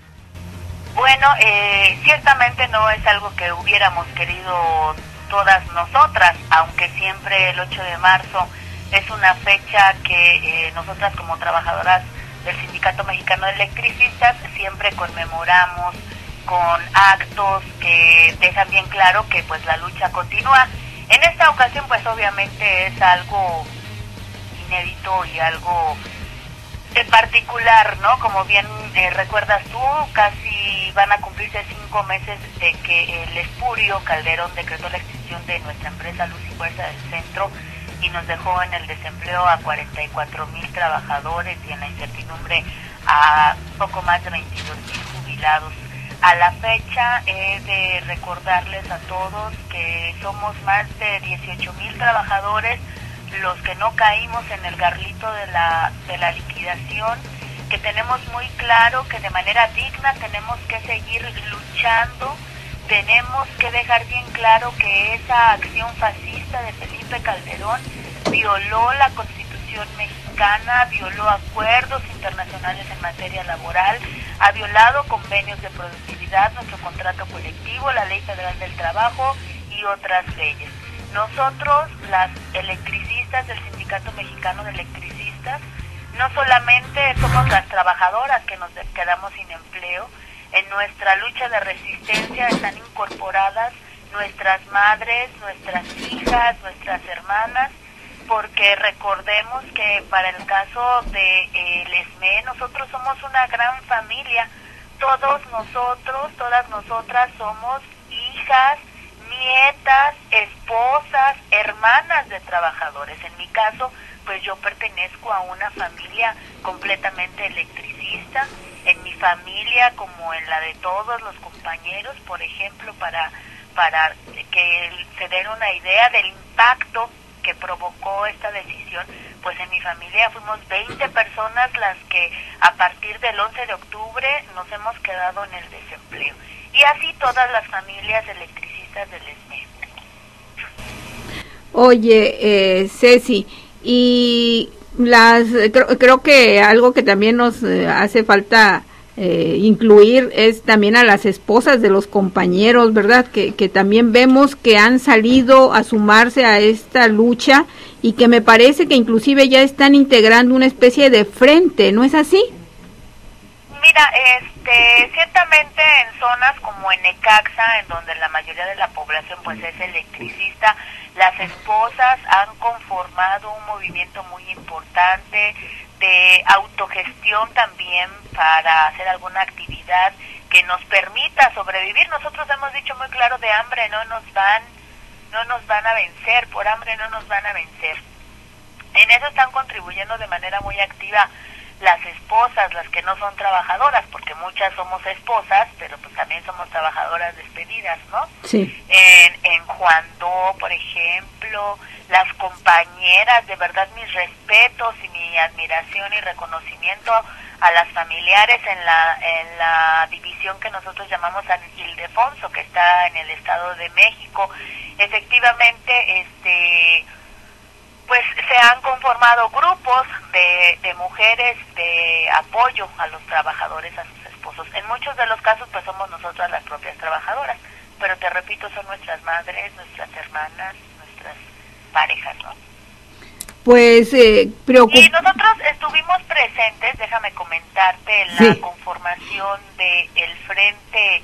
Bueno, eh, ciertamente no es algo que hubiéramos querido todas nosotras, aunque siempre el ocho de marzo es una fecha que eh, nosotras como trabajadoras del Sindicato Mexicano de Electricistas siempre conmemoramos con actos que dejan bien claro que pues la lucha continúa. En esta ocasión pues obviamente es algo inédito y algo en particular, ¿no? Como bien eh, recuerdas tú, casi van a cumplirse cinco meses de que el espurio Calderón decretó la extinción de nuestra empresa Luz y Fuerza del Centro y nos dejó en el desempleo a cuarenta y cuatro mil trabajadores y en la incertidumbre a poco más de veintidós mil jubilados. A la fecha he de recordarles a todos que somos más de dieciocho mil trabajadores los que no caímos en el garlito de la de la liquidación, que tenemos muy claro que de manera digna tenemos que seguir luchando, tenemos que dejar bien claro que esa acción fascista de Felipe Calderón violó la Constitución mexicana, violó acuerdos internacionales en materia laboral, ha violado convenios de productividad, nuestro contrato colectivo, la Ley Federal del Trabajo y otras leyes. Nosotros, las electricistas del Sindicato Mexicano de Electricistas, no solamente somos las trabajadoras que nos quedamos sin empleo, en nuestra lucha de resistencia están incorporadas nuestras madres, nuestras hijas, nuestras hermanas, porque recordemos que para el caso de eh, el ESME, nosotros somos una gran familia, todos nosotros, todas nosotras somos hijas, nietas, esposas, hermanas de trabajadores. En mi caso, pues yo pertenezco a una familia completamente electricista. En mi familia, como en la de todos los compañeros, por ejemplo, para, para que se den una idea del impacto que provocó esta decisión, pues en mi familia fuimos veinte personas las que a partir del once de octubre nos hemos quedado en el desempleo. Y así todas las familias electricistas del ESME. Oye, eh, Ceci, y las creo, creo que algo que también nos eh, hace falta eh, incluir es también a las esposas de los compañeros, ¿verdad? Que, que también vemos que han salido a sumarse a esta lucha y que me parece que inclusive ya están integrando una especie de frente, ¿no es así? Mira, este, ciertamente en zonas como en Necaxa, en donde la mayoría de la población pues es electricista, las esposas han conformado un movimiento muy importante de autogestión también para hacer alguna actividad que nos permita sobrevivir. Nosotros hemos dicho muy claro, de hambre no nos van, no nos van a vencer, por hambre no nos van a vencer. En eso están contribuyendo de manera muy activa las esposas, las que no son trabajadoras, porque muchas somos esposas, pero pues también somos trabajadoras despedidas, ¿no? Sí. En, en Juandó, por ejemplo, las compañeras, de verdad mis respetos y mi admiración y reconocimiento a las familiares en la en la división que nosotros llamamos San Ildefonso, que está en el Estado de México. Efectivamente, este pues se han conformado grupos de, de mujeres de apoyo a los trabajadores, a sus esposos. En muchos de los casos pues somos nosotras las propias trabajadoras, pero te repito, son nuestras madres, nuestras hermanas, nuestras parejas, ¿no? Pues eh, preocup... Y nosotros estuvimos presentes, déjame comentarte, en sí. la conformación de el Frente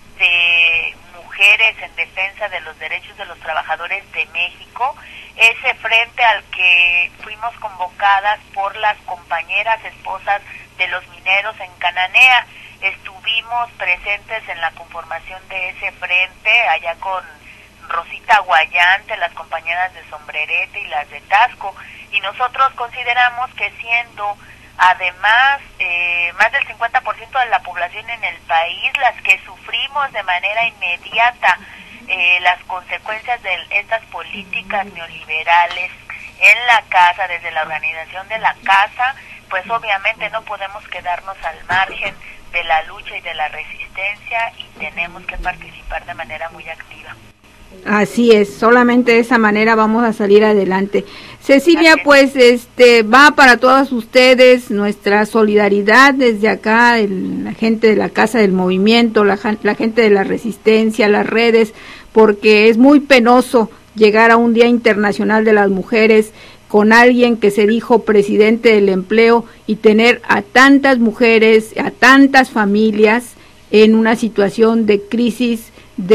de Mujeres en Defensa de los Derechos de los Trabajadores de México, ese frente al que fuimos convocadas por las compañeras esposas de los mineros en Cananea. Estuvimos presentes en la conformación de ese frente, allá con Rosita Guayante, las compañeras de Sombrerete y las de Tasco, y nosotros consideramos que siendo además eh, más del cincuenta por ciento de la población en el país las que sufrimos de manera inmediata eh, las consecuencias de estas políticas neoliberales en la casa, desde la organización de la casa, pues obviamente no podemos quedarnos al margen de la lucha y de la resistencia y tenemos que participar de manera muy activa. Así es, solamente de esa manera vamos a salir adelante. Cecilia, pues este va para todas ustedes nuestra solidaridad desde acá, el, la gente de la Casa del Movimiento, la, la gente de la Resistencia, las redes, porque es muy penoso llegar a un Día Internacional de las Mujeres con alguien que se dijo presidente del empleo y tener a tantas mujeres, a tantas familias en una situación de crisis,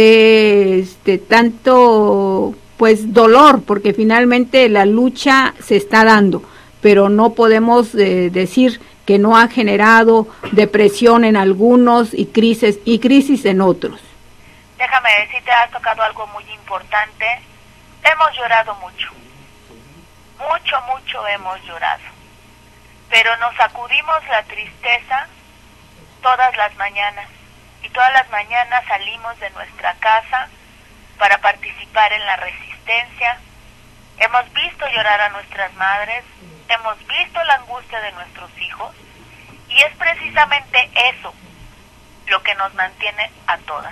de este tanto pues dolor, porque finalmente la lucha se está dando, pero no podemos eh, decir que no ha generado depresión en algunos y crisis y crisis en otros. Déjame decirte, has tocado algo muy importante. Hemos llorado mucho, mucho, mucho hemos llorado, pero nos sacudimos la tristeza todas las mañanas. Y todas las mañanas salimos de nuestra casa para participar en la resistencia. Hemos visto llorar a nuestras madres, hemos visto la angustia de nuestros hijos, y es precisamente eso lo que nos mantiene a todas.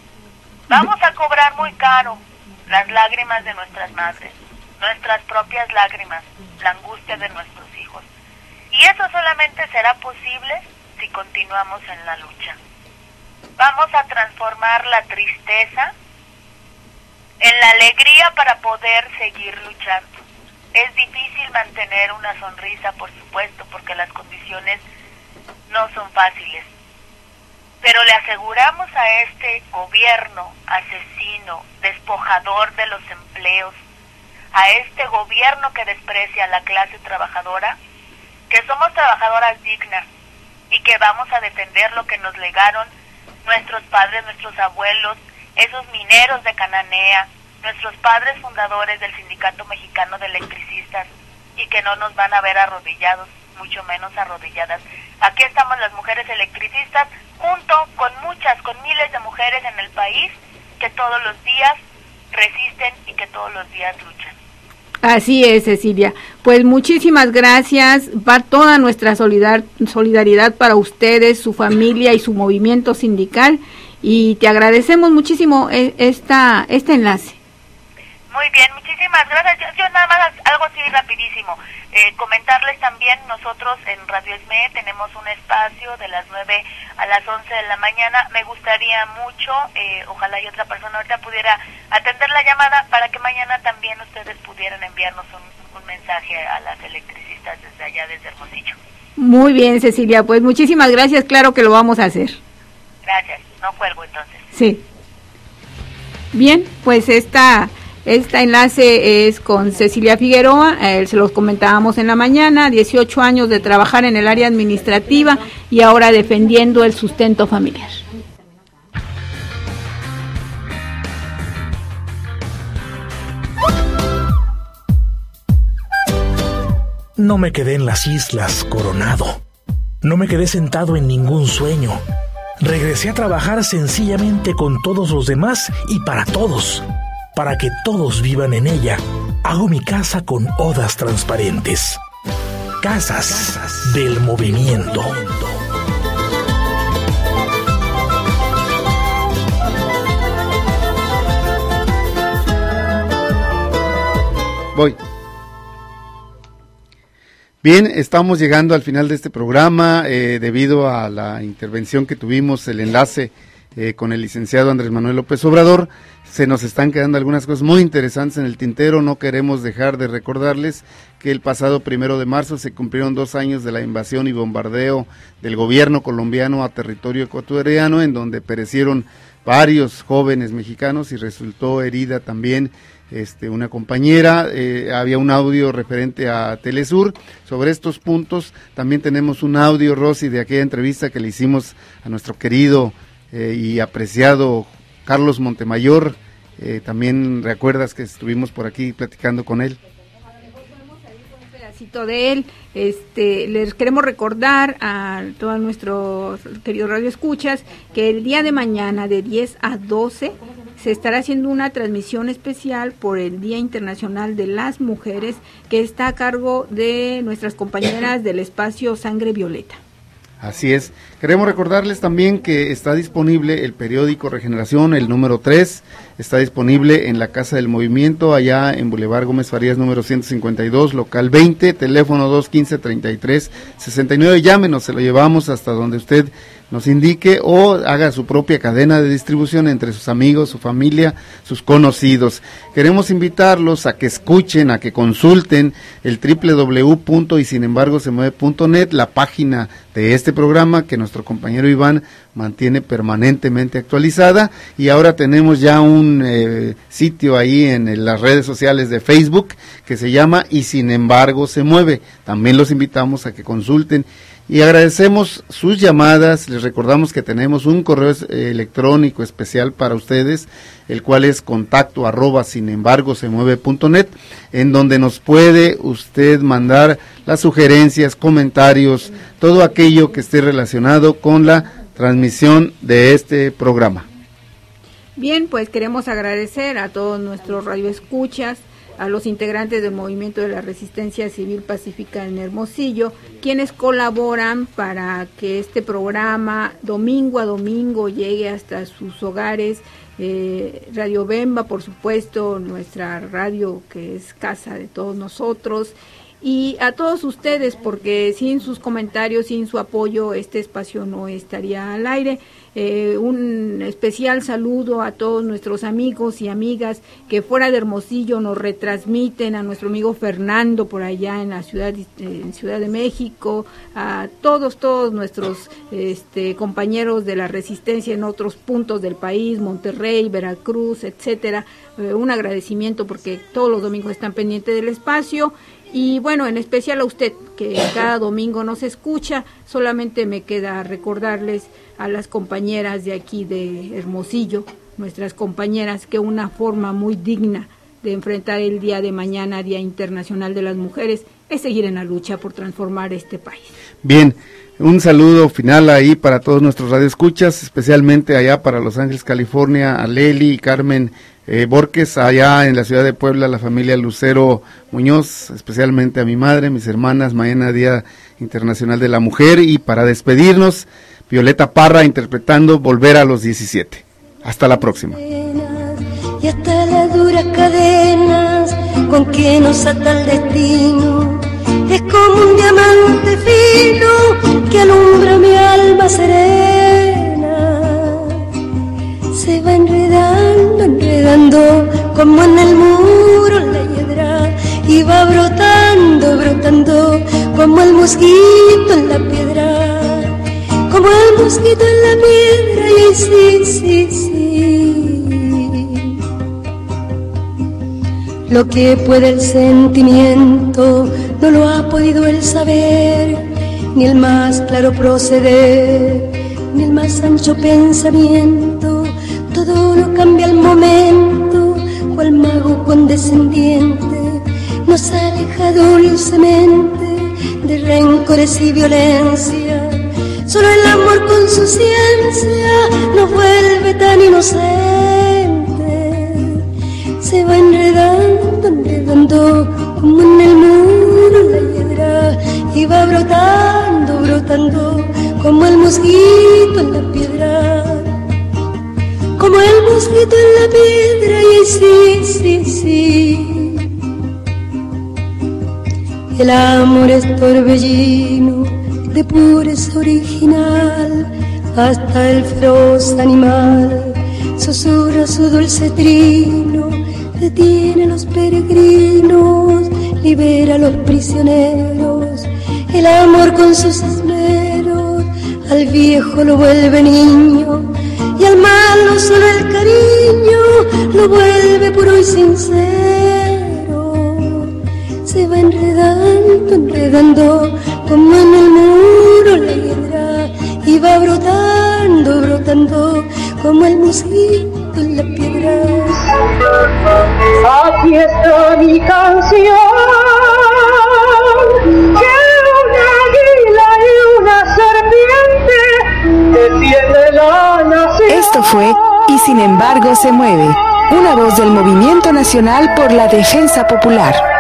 Vamos a cobrar muy caro las lágrimas de nuestras madres, nuestras propias lágrimas, la angustia de nuestros hijos. Y eso solamente será posible si continuamos en la lucha. Vamos a transformar la tristeza en la alegría para poder seguir luchando. Es difícil mantener una sonrisa, por supuesto, porque las condiciones no son fáciles. Pero le aseguramos a este gobierno asesino, despojador de los empleos, a este gobierno que desprecia a la clase trabajadora, que somos trabajadoras dignas y que vamos a defender lo que nos legaron nuestros padres, nuestros abuelos, esos mineros de Cananea, nuestros padres fundadores del Sindicato Mexicano de Electricistas, y que no nos van a ver arrodillados, mucho menos arrodilladas. Aquí estamos las mujeres electricistas, junto con muchas, con miles de mujeres en el país, que todos los días resisten y que todos los días luchan. Así es, Cecilia. Pues muchísimas gracias. Va toda nuestra solidar, solidaridad para ustedes, su familia y su movimiento sindical, y te agradecemos muchísimo esta este enlace. Muy bien, muchísimas gracias. Yo, yo nada más algo así rapidísimo. Eh, comentarles también, nosotros en Radio ESME tenemos un espacio de las nueve a las once de la mañana. Me gustaría mucho, eh, ojalá y otra persona ahorita pudiera atender la llamada para que mañana también ustedes pudieran enviarnos un, un mensaje a las electricistas desde allá, desde Hermosillo. Muy bien, Cecilia, pues muchísimas gracias, claro que lo vamos a hacer. Gracias, no cuelgo entonces. Sí. Bien, pues esta... Este enlace es con Cecilia Figueroa, eh, se los comentábamos en la mañana, dieciocho años de trabajar en el área administrativa y ahora defendiendo el sustento familiar. No me quedé en las islas coronado, no me quedé sentado en ningún sueño. Regresé a trabajar sencillamente con todos los demás y para todos. Para que todos vivan en ella, hago mi casa con odas transparentes. Casas, Casas del movimiento. Voy. Bien, estamos llegando al final de este programa, eh, debido a la intervención que tuvimos, el enlace Eh, con el licenciado Andrés Manuel López Obrador. Se nos están quedando algunas cosas muy interesantes en el tintero. No queremos dejar de recordarles que el pasado primero de marzo se cumplieron dos años de la invasión y bombardeo del gobierno colombiano a territorio ecuatoriano, en donde perecieron varios jóvenes mexicanos y resultó herida también este, una compañera. Eh, había un audio referente a Telesur sobre estos puntos. También tenemos un audio, Rosy, de aquella entrevista que le hicimos a nuestro querido Eh, y apreciado Carlos Montemayor. Eh, también recuerdas que estuvimos por aquí platicando con él. Un pedacito de él. Este, les queremos recordar a todos nuestros queridos radioescuchas que el día de mañana de diez a doce se estará haciendo una transmisión especial por el Día Internacional de las Mujeres, que está a cargo de nuestras compañeras del espacio Sangre Violeta. Así es. Queremos recordarles también que está disponible el periódico Regeneración, el número tres, está disponible en la Casa del Movimiento, allá en Boulevard Gómez Farías, número ciento cincuenta y dos, local veinte, teléfono dos uno cinco, treinta y tres sesenta y nueve, llámenos, se lo llevamos hasta donde usted nos indique, o haga su propia cadena de distribución entre sus amigos, su familia, sus conocidos. Queremos invitarlos a que escuchen, a que consulten el doble u doble u doble u punto y sin embargo se mueve punto net, la página de este programa que nuestro compañero Iván mantiene permanentemente actualizada, y ahora tenemos ya un eh, sitio ahí en, en las redes sociales de Facebook que se llama Y sin embargo se mueve. También los invitamos a que consulten y agradecemos sus llamadas. Les recordamos que tenemos un correo eh, electrónico especial para ustedes, el cual es contacto arroba sin embargo se mueve punto net, en donde nos puede usted mandar las sugerencias, comentarios, todo aquello que esté relacionado con la transmisión de este programa. Bien, pues queremos agradecer a todos nuestros radioescuchas, a los integrantes del Movimiento de la Resistencia Civil Pacífica en Hermosillo, quienes colaboran para que este programa domingo a domingo llegue hasta sus hogares. Eh, Radio Bemba, por supuesto, nuestra radio que es casa de todos nosotros, y a todos ustedes, porque sin sus comentarios, sin su apoyo, este espacio no estaría al aire. Eh, un especial saludo a todos nuestros amigos y amigas que fuera de Hermosillo nos retransmiten, a nuestro amigo Fernando por allá en la ciudad, en Ciudad de México, a todos, todos nuestros este, compañeros de la Resistencia en otros puntos del país, Monterrey, Veracruz, etcétera. Eh, un agradecimiento porque todos los domingos están pendientes del espacio. Y bueno, en especial a usted, que cada domingo nos escucha. Solamente me queda recordarles a las compañeras de aquí de Hermosillo, nuestras compañeras, que una forma muy digna de enfrentar el día de mañana, Día Internacional de las Mujeres, es seguir en la lucha por transformar este país. Bien, un saludo final ahí para todos nuestros radioescuchas, especialmente allá para Los Ángeles, California, a Leli y Carmen eh, Borges, allá en la ciudad de Puebla, la familia Lucero Muñoz, especialmente a mi madre, mis hermanas, mañana Día Internacional de la Mujer, y para despedirnos, Violeta Parra interpretando Volver a los diecisiete. Hasta la próxima. Y hasta las duras cadenas con que nos ata el destino, es como un diamante fino que alumbra mi alma serena. Se va enredando, enredando como en el muro la hiedra, y va brotando, brotando como el mosquito en la piedra, como el mosquito en la piedra. Y sí, sí, sí, lo que puede el sentimiento no lo ha podido el saber, ni el más claro proceder, ni el más ancho pensamiento. Todo lo cambia al momento, cual mago condescendiente nos aleja dulcemente de rencores y violencia. Solo el amor con su ciencia nos vuelve tan inocentes. Se va enredando, enredando como en el muro la hiedra, y va brotando, brotando como el mosquito en la piedra, como el mosquito en la piedra. Y sí, sí, sí, el amor es torbellino de pureza original, hasta el feroz animal susurra su dulce trino, detiene a los peregrinos, libera a los prisioneros. El amor con sus esmeros al viejo lo vuelve niño, y al malo solo el cariño lo vuelve puro y sincero. Se va enredando, enredando como en el muro la hiedra, y va brotando, brotando como el mosquito en la piedra. Aquí está mi canción, que una águila y una serpiente defiende la nación. Esto fue Y sin embargo se mueve, una voz del Movimiento Nacional por la Defensa Popular.